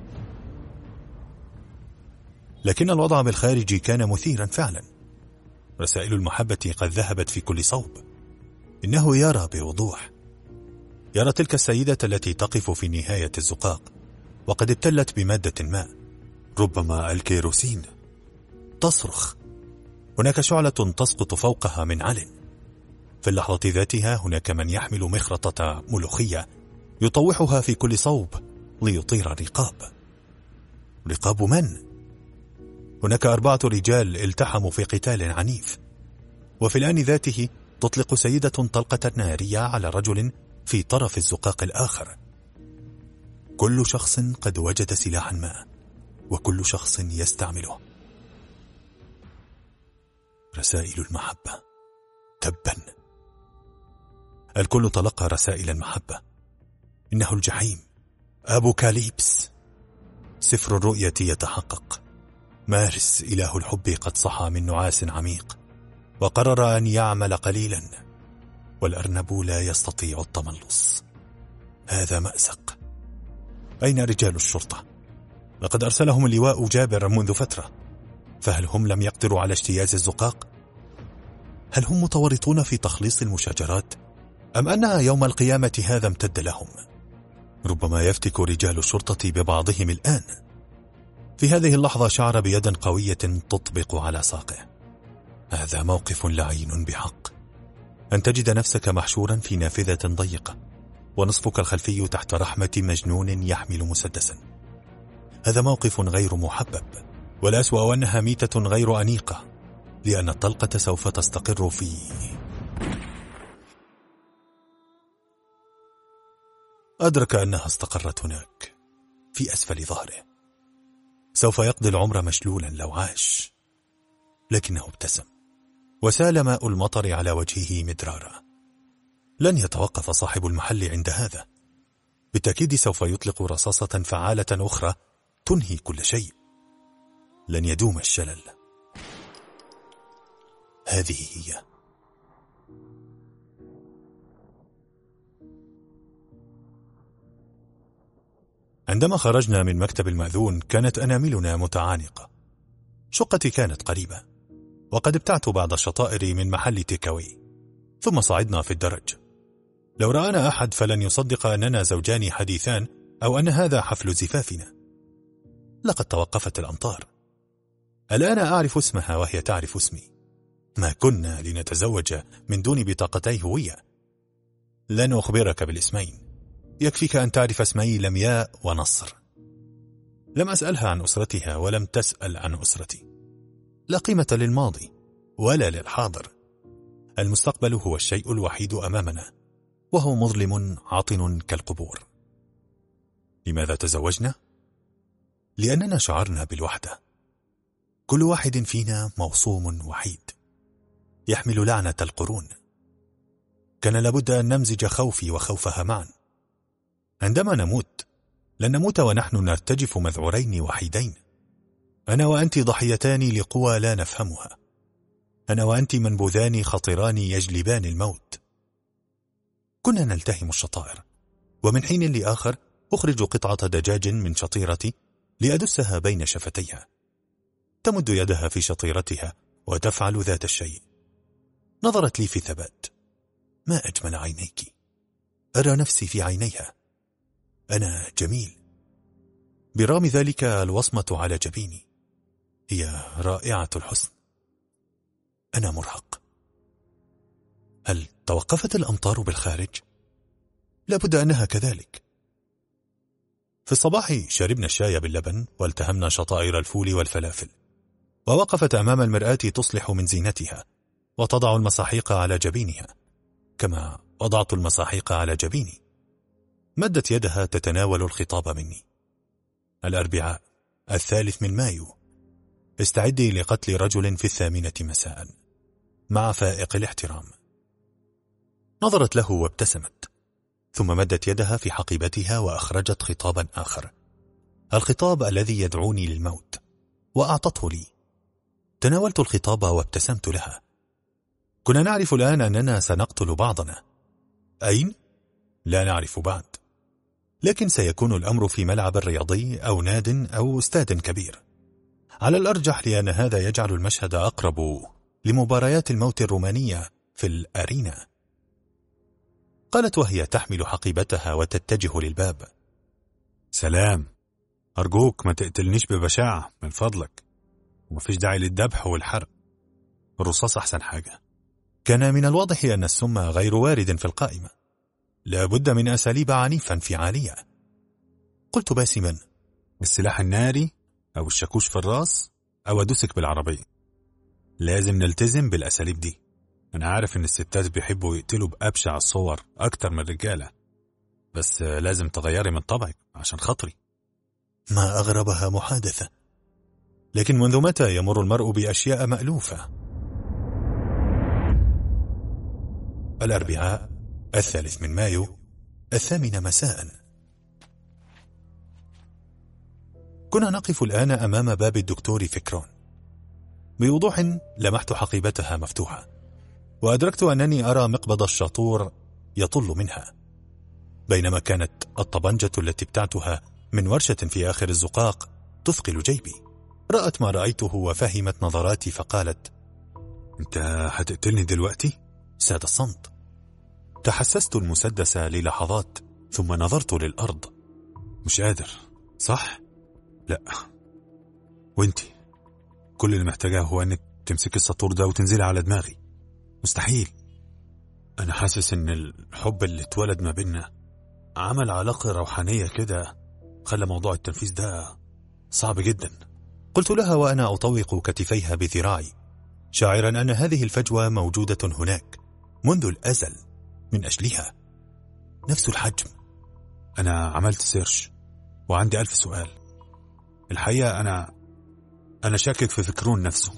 Speaker 2: لكن الوضع بالخارج كان مثيرا فعلا. رسائل المحبة قد ذهبت في كل صوب. إنه يرى بوضوح، يرى تلك السيدة التي تقف في نهاية الزقاق وقد ابتلت بمادة ما، ربما الكيروسين، تصرخ. هناك شعلة تسقط فوقها من عل. في اللحظة ذاتها هناك من يحمل مخرطة ملوخية يطوحها في كل صوب ليطير رقاب. رقاب من؟ هناك أربعة رجال التحموا في قتال عنيف، وفي الآن ذاته تطلق سيدة طلقة نارية على رجل في طرف الزقاق الآخر. كل شخص قد وجد سلاحا ما، وكل شخص يستعمله. رسائل المحبة. تبا، الكل تلقى رسائل المحبة. إنه الجحيم، أبوكاليبس. سفر الرؤية يتحقق. مارس إله الحب قد صحى من نعاس عميق، وقرر أن يعمل قليلا، والأرنب لا يستطيع التملص. هذا مأزق. أين رجال الشرطة؟ لقد أرسلهم اللواء جابر منذ فترة، فهل هم لم يقدروا على اجتياز الزقاق؟ هل هم متورطون في تخليص المشاجرات؟ أم أن يوم القيامة هذا امتد لهم؟ ربما يفتك رجال الشرطة ببعضهم الآن. في هذه اللحظة شعر بيد قوية تطبق على ساقه. هذا موقف لعين بحق، أن تجد نفسك محشورا في نافذة ضيقة ونصفك الخلفي تحت رحمة مجنون يحمل مسدسا. هذا موقف غير محبب، والأسوأ أنها ميتة غير أنيقة، لأن الطلقة سوف تستقر في أدرك أنها استقرت هناك في أسفل ظهره. سوف يقضي العمر مشلولا لو عاش، لكنه ابتسم وسال ماء المطر على وجهه مدرارا. لن يتوقف صاحب المحل عند هذا، بالتأكيد سوف يطلق رصاصة فعالة أخرى تنهي كل شيء. لن يدوم الشلل. هذه هي. عندما خرجنا من مكتب المأذون كانت أناملنا متعانقة. شقتي كانت قريبة، وقد ابتعت بعض الشطائر من محل تيكاوي، ثم صعدنا في الدرج. لو رآنا أحد فلن يصدق أننا زوجان حديثان أو أن هذا حفل زفافنا. لقد توقفت الأمطار. الآن أعرف اسمها وهي تعرف اسمي. ما كنا لنتزوج من دون بطاقتي هوية. لن أخبرك بالاسمين، يكفيك أن تعرف اسمي لمياء ونصر. لم أسألها عن أسرتها ولم تسأل عن أسرتي. لا قيمة للماضي ولا للحاضر. المستقبل هو الشيء الوحيد أمامنا، وهو مظلم عاطن كالقبور. لماذا تزوجنا؟ لأننا شعرنا بالوحدة. كل واحد فينا موصوم وحيد يحمل لعنة القرون. كان لابد أن نمزج خوفي وخوفها معا. عندما نموت لن نموت ونحن نرتجف مذعورين وحيدين. أنا وأنت ضحيتان لقوى لا نفهمها. أنا وأنت منبوذان خطران يجلبان الموت. كنا نلتهم الشطائر، ومن حين لآخر أخرج قطعة دجاج من شطيرتي لأدسها بين شفتيها. تمد يدها في شطيرتها وتفعل ذات الشيء. نظرت لي في ثبات. ما أجمل عينيك. أرى نفسي في عينيها. أنا جميل. برغم ذلك الوصمة على جبيني هي رائعة الحسن. أنا مرهق. هل توقفت الأمطار بالخارج؟ لابد أنها كذلك. في الصباح شربنا الشاي باللبن والتهمنا شطائر الفول والفلافل، ووقفت أمام المرآة تصلح من زينتها وتضع المساحيق على جبينها كما وضعت المساحيق على جبيني. مدت يدها تتناول الخطاب مني. الأربعاء الثالث من مايو. استعدي لقتل رجل في الثامنة مساء مع فائق الاحترام. نظرت له وابتسمت، ثم مدت يدها في حقيبتها وأخرجت خطابا آخر، الخطاب الذي يدعوني للموت، وأعطته لي. تناولت الخطاب وابتسمت لها. كنا نعرف الآن أننا سنقتل بعضنا. أين؟ لا نعرف بعد، لكن سيكون الأمر في ملعب رياضي أو ناد أو استاد كبير على الأرجح، لأن هذا يجعل المشهد أقرب لمباريات الموت الرومانية في الأرينا. قالت وهي تحمل حقيبتها وتتجه للباب:
Speaker 3: سلام، أرجوك ما تقتلنيش ببشاعة من فضلك، ومفيش داعي للذبح والحرق. الرصاص أحسن حاجة.
Speaker 2: كان من الواضح أن السم غير وارد في القائمة. لابد من أساليب عنيفة انفعالية. قلت باسما:
Speaker 3: السلاح الناري أو الشاكوش في الراس أو أدوسك بالعربية. لازم نلتزم بالأساليب دي. أنا عارف إن الستات بيحبوا يقتلوا بأبشع الصور أكتر من الرجالة، بس لازم تغيري من طبعك عشان خاطري.
Speaker 2: ما أغربها محادثة، لكن منذ متى يمر المرء بأشياء مألوفة؟ الأربعاء الثالث من مايو الثامنة مساء. كنا نقف الآن أمام باب الدكتور فكرون. بوضوح لمحت حقيبتها مفتوحة، وأدركت أنني أرى مقبض الشاطور يطل منها، بينما كانت الطبنجة التي ابتعتها من ورشة في آخر الزقاق تثقل جيبي. رأت ما رأيته وفهمت نظراتي فقالت:
Speaker 3: أنت هتقتلني دلوقتي؟
Speaker 2: ساد الصمت. تحسست المسدس للحظات ثم نظرت للأرض. مش قادر، صح؟ لا. وانتي كل اللي محتاجاه هو انك تمسك السطور ده وتنزلي على دماغي. مستحيل. انا حاسس ان الحب اللي اتولد ما بيننا عمل علاقة روحانية كده، خلى موضوع التنفيذ ده صعب جدا. قلت لها وأنا أطوق كتفيها بذراعي، شاعرا أن هذه الفجوة موجودة هناك منذ الأزل من أجلها. نفس الحجم. أنا عملت سيرش وعندي ألف سؤال. الحقيقة أنا أنا شاكك في فكرون نفسه.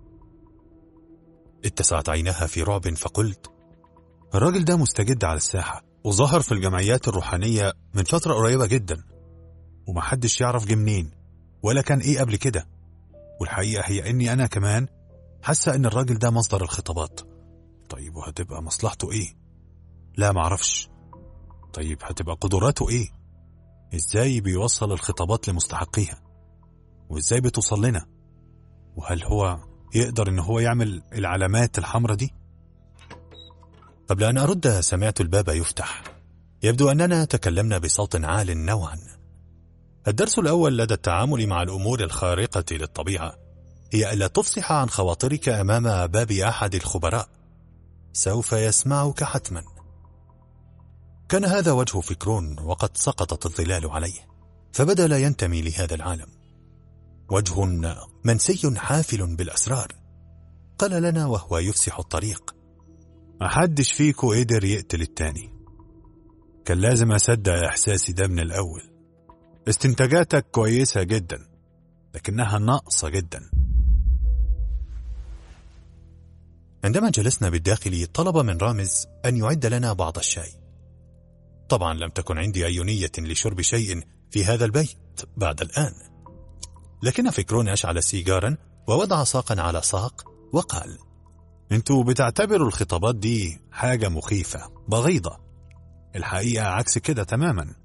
Speaker 2: اتسعت عيناها في رعب فقلت: الراجل ده مستجد على الساحة وظهر في الجمعيات الروحانية من فترة قريبة جدا، ومحدش يعرف جه منين ولا كان ايه قبل كده. والحقيقة هي اني انا كمان حاسة ان الراجل ده مصدر الخطابات. طيب وهتبقى مصلحته ايه؟ لا معرفش. طيب هتبقى قدراته ايه؟ ازاي بيوصل الخطابات لمستحقيها؟ وازاي بتوصل لنا؟ وهل هو يقدر ان هو يعمل العلامات الحمراء دي؟ قبل ان ارد سمعت الباب يفتح. يبدو اننا تكلمنا بصوت عال نوعا. الدرس الأول لدى التعامل مع الأمور الخارقة للطبيعة هي ألا تفصح عن خواطرك أمام باب أحد الخبراء، سوف يسمعك حتما. كان هذا وجه فكرون وقد سقطت الظلال عليه، فبدأ لا ينتمي لهذا العالم. وجه منسي حافل بالأسرار. قال لنا وهو يفسح الطريق: محدش فيكو قدر يقتل التاني. كان لازم أصدق إحساسي ده من الأول. استنتاجاتك كويسة جدا لكنها ناقصة جدا. عندما جلسنا بالداخل طلب من رامز أن يعد لنا بعض الشاي. طبعا لم تكن عندي أي نية لشرب شيء في هذا البيت بعد الآن، لكن فكرون أشعل سيجارا ووضع ساقا على ساق وقال: انتوا بتعتبروا الخطابات دي حاجة مخيفة بغيضة. الحقيقة عكس كده تماما.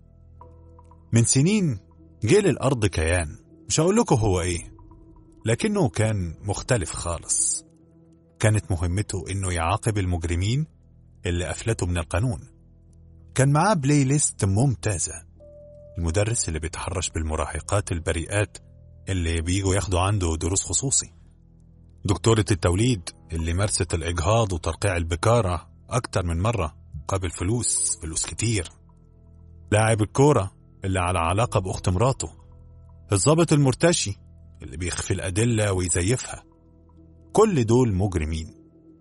Speaker 2: من سنين جه للأرض كيان، مش هقول لكم هو ايه، لكنه كان مختلف خالص. كانت مهمته انه يعاقب المجرمين اللي أفلتوا من القانون. كان معاه بلاي ليست ممتازة. المدرس اللي بيتحرش بالمراهقات البريئات اللي بييجوا ياخدوا عنده دروس خصوصي. دكتورة التوليد اللي مارست الإجهاض وترقيع البكارة أكتر من مرة قابل فلوس فلوس كتير. لاعب الكورة اللي على علاقة بأخت مراته. الضابط المرتشي اللي بيخفي الأدلة ويزيفها. كل دول مجرمين،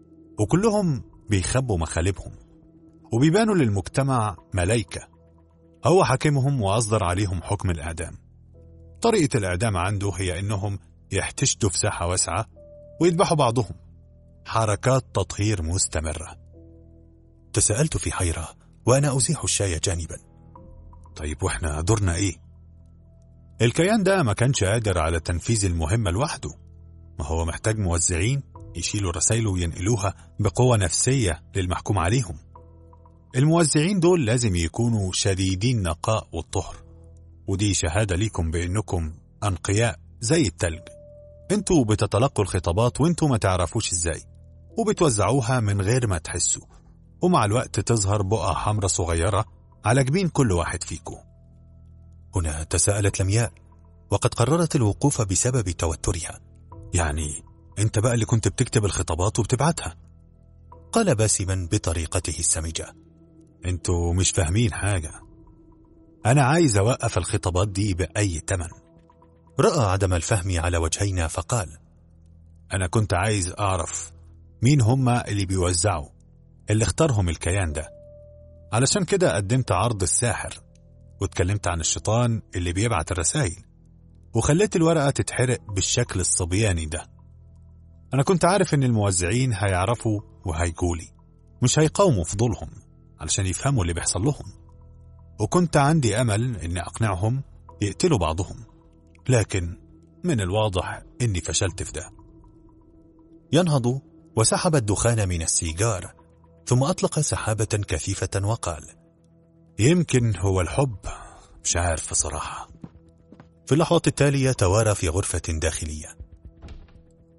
Speaker 2: وكلهم بيخبوا مخالبهم وبيبانوا للمجتمع ملايكة. هو حاكمهم وأصدر عليهم حكم الإعدام. طريقة الإعدام عنده هي إنهم يحتشدوا في ساحة واسعة ويذبحوا بعضهم. حركات تطهير مستمرة. تساءلت في حيرة وأنا أزيح الشاي جانبا: طيب وإحنا دورنا إيه؟ الكيان ده ما كانش قادر على تنفيذ المهمة لوحده، ما هو محتاج موزعين يشيلوا رسائله وينقلوها بقوة نفسية للمحكوم عليهم. الموزعين دول لازم يكونوا شديدين نقاء والطهر، ودي شهادة ليكم بأنكم أنقياء زي التلج. انتوا بتتلقوا الخطابات وانتوا ما تعرفوش ازاي، وبتوزعوها من غير ما تحسوا، ومع الوقت تظهر بقعة حمراء صغيرة على جبين كل واحد فيكم. هنا تساءلت لمياء وقد قررت الوقوف بسبب توترها: يعني انت بقى اللي كنت بتكتب الخطابات وبتبعتها؟ قال باسما بطريقته السمجة: انتوا مش فاهمين حاجة. انا عايز اوقف الخطابات دي بأي تمن. رأى عدم الفهم على وجهينا فقال: انا كنت عايز اعرف مين هما اللي بيوزعوا، اللي اختارهم الكيان ده. علشان كده قدمت عرض الساحر واتكلمت عن الشيطان اللي بيبعت الرسائل، وخليت الورقة تتحرق بالشكل الصبياني ده. أنا كنت عارف إن الموزعين هيعرفوا وهيقولي، مش هيقاوموا فضولهم علشان يفهموا اللي بيحصل لهم، وكنت عندي أمل إني أقنعهم يقتلوا بعضهم، لكن من الواضح إني فشلت في ده. ينهض وسحب الدخان من السيجار، ثم أطلق سحابة كثيفة وقال: يمكن هو الحب، مش عارف بصراحة. في اللحظة التالية توارى في غرفة داخلية.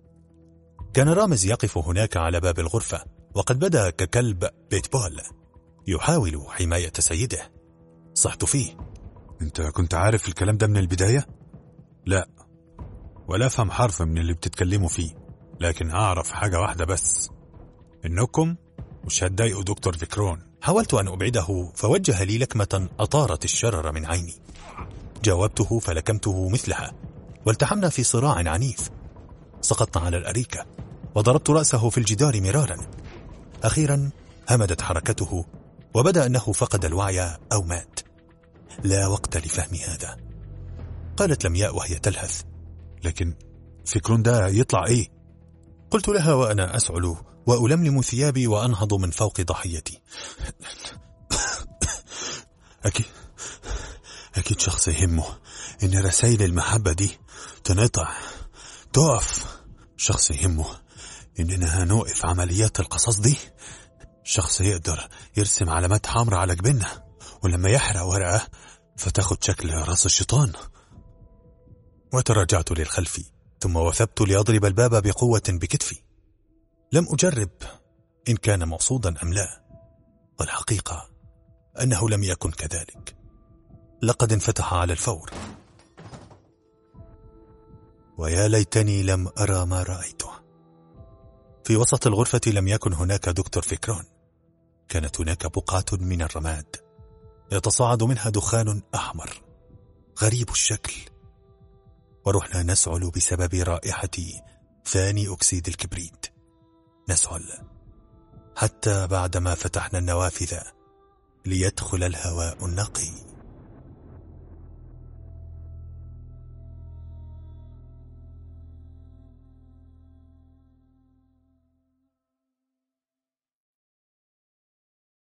Speaker 2: كان رامز يقف هناك على باب الغرفة وقد بدا ككلب بيتبول. يحاول حماية سيده. صحت فيه:
Speaker 3: انت كنت عارف الكلام ده من البداية؟ لا، ولا أفهم حرف من اللي بتتكلموا فيه، لكن أعرف حاجة واحدة بس، إنكم مش هتضايقوا دكتور فيكرون.
Speaker 2: حاولت أن أبعده فوجه لي لكمة أطارت الشرر من عيني. جاوبته فلكمته مثلها، والتحمنا في صراع عنيف. سقطنا على الأريكة وضربت رأسه في الجدار مرارا. أخيرا همدت حركته وبدأ أنه فقد الوعي أو مات. لا وقت لفهم هذا. قالت لمياء وهي تلهث:
Speaker 3: لكن فيكرون ده يطلع إيه؟
Speaker 2: قلت لها وأنا أسعل وألملم ثيابي وأنهض من فوق ضحيتي:
Speaker 3: أكيد أكيد شخص يهمه إن رسائل المحبة دي تنقطع، تقف. شخص يهمه إننا هنوقف عمليات القصاص دي. شخص يقدر يرسم علامات حمراء على جبيننا، ولما يحرق ورقة فتاخد شكل رأس الشيطان.
Speaker 2: وتراجعت للخلف، ثم وثبت لأضرب الباب بقوة بكتفي. لم أجرب إن كان مقصودا أم لا، والحقيقة أنه لم يكن كذلك. لقد انفتح على الفور، ويا ليتني لم أرى ما رأيته. في وسط الغرفة لم يكن هناك دكتور فيكرون. كانت هناك بقعة من الرماد يتصاعد منها دخان أحمر غريب الشكل، ورحنا نسعل بسبب رائحة ثاني أكسيد الكبريت. نسعل حتى بعدما فتحنا النوافذ ليدخل الهواء النقي.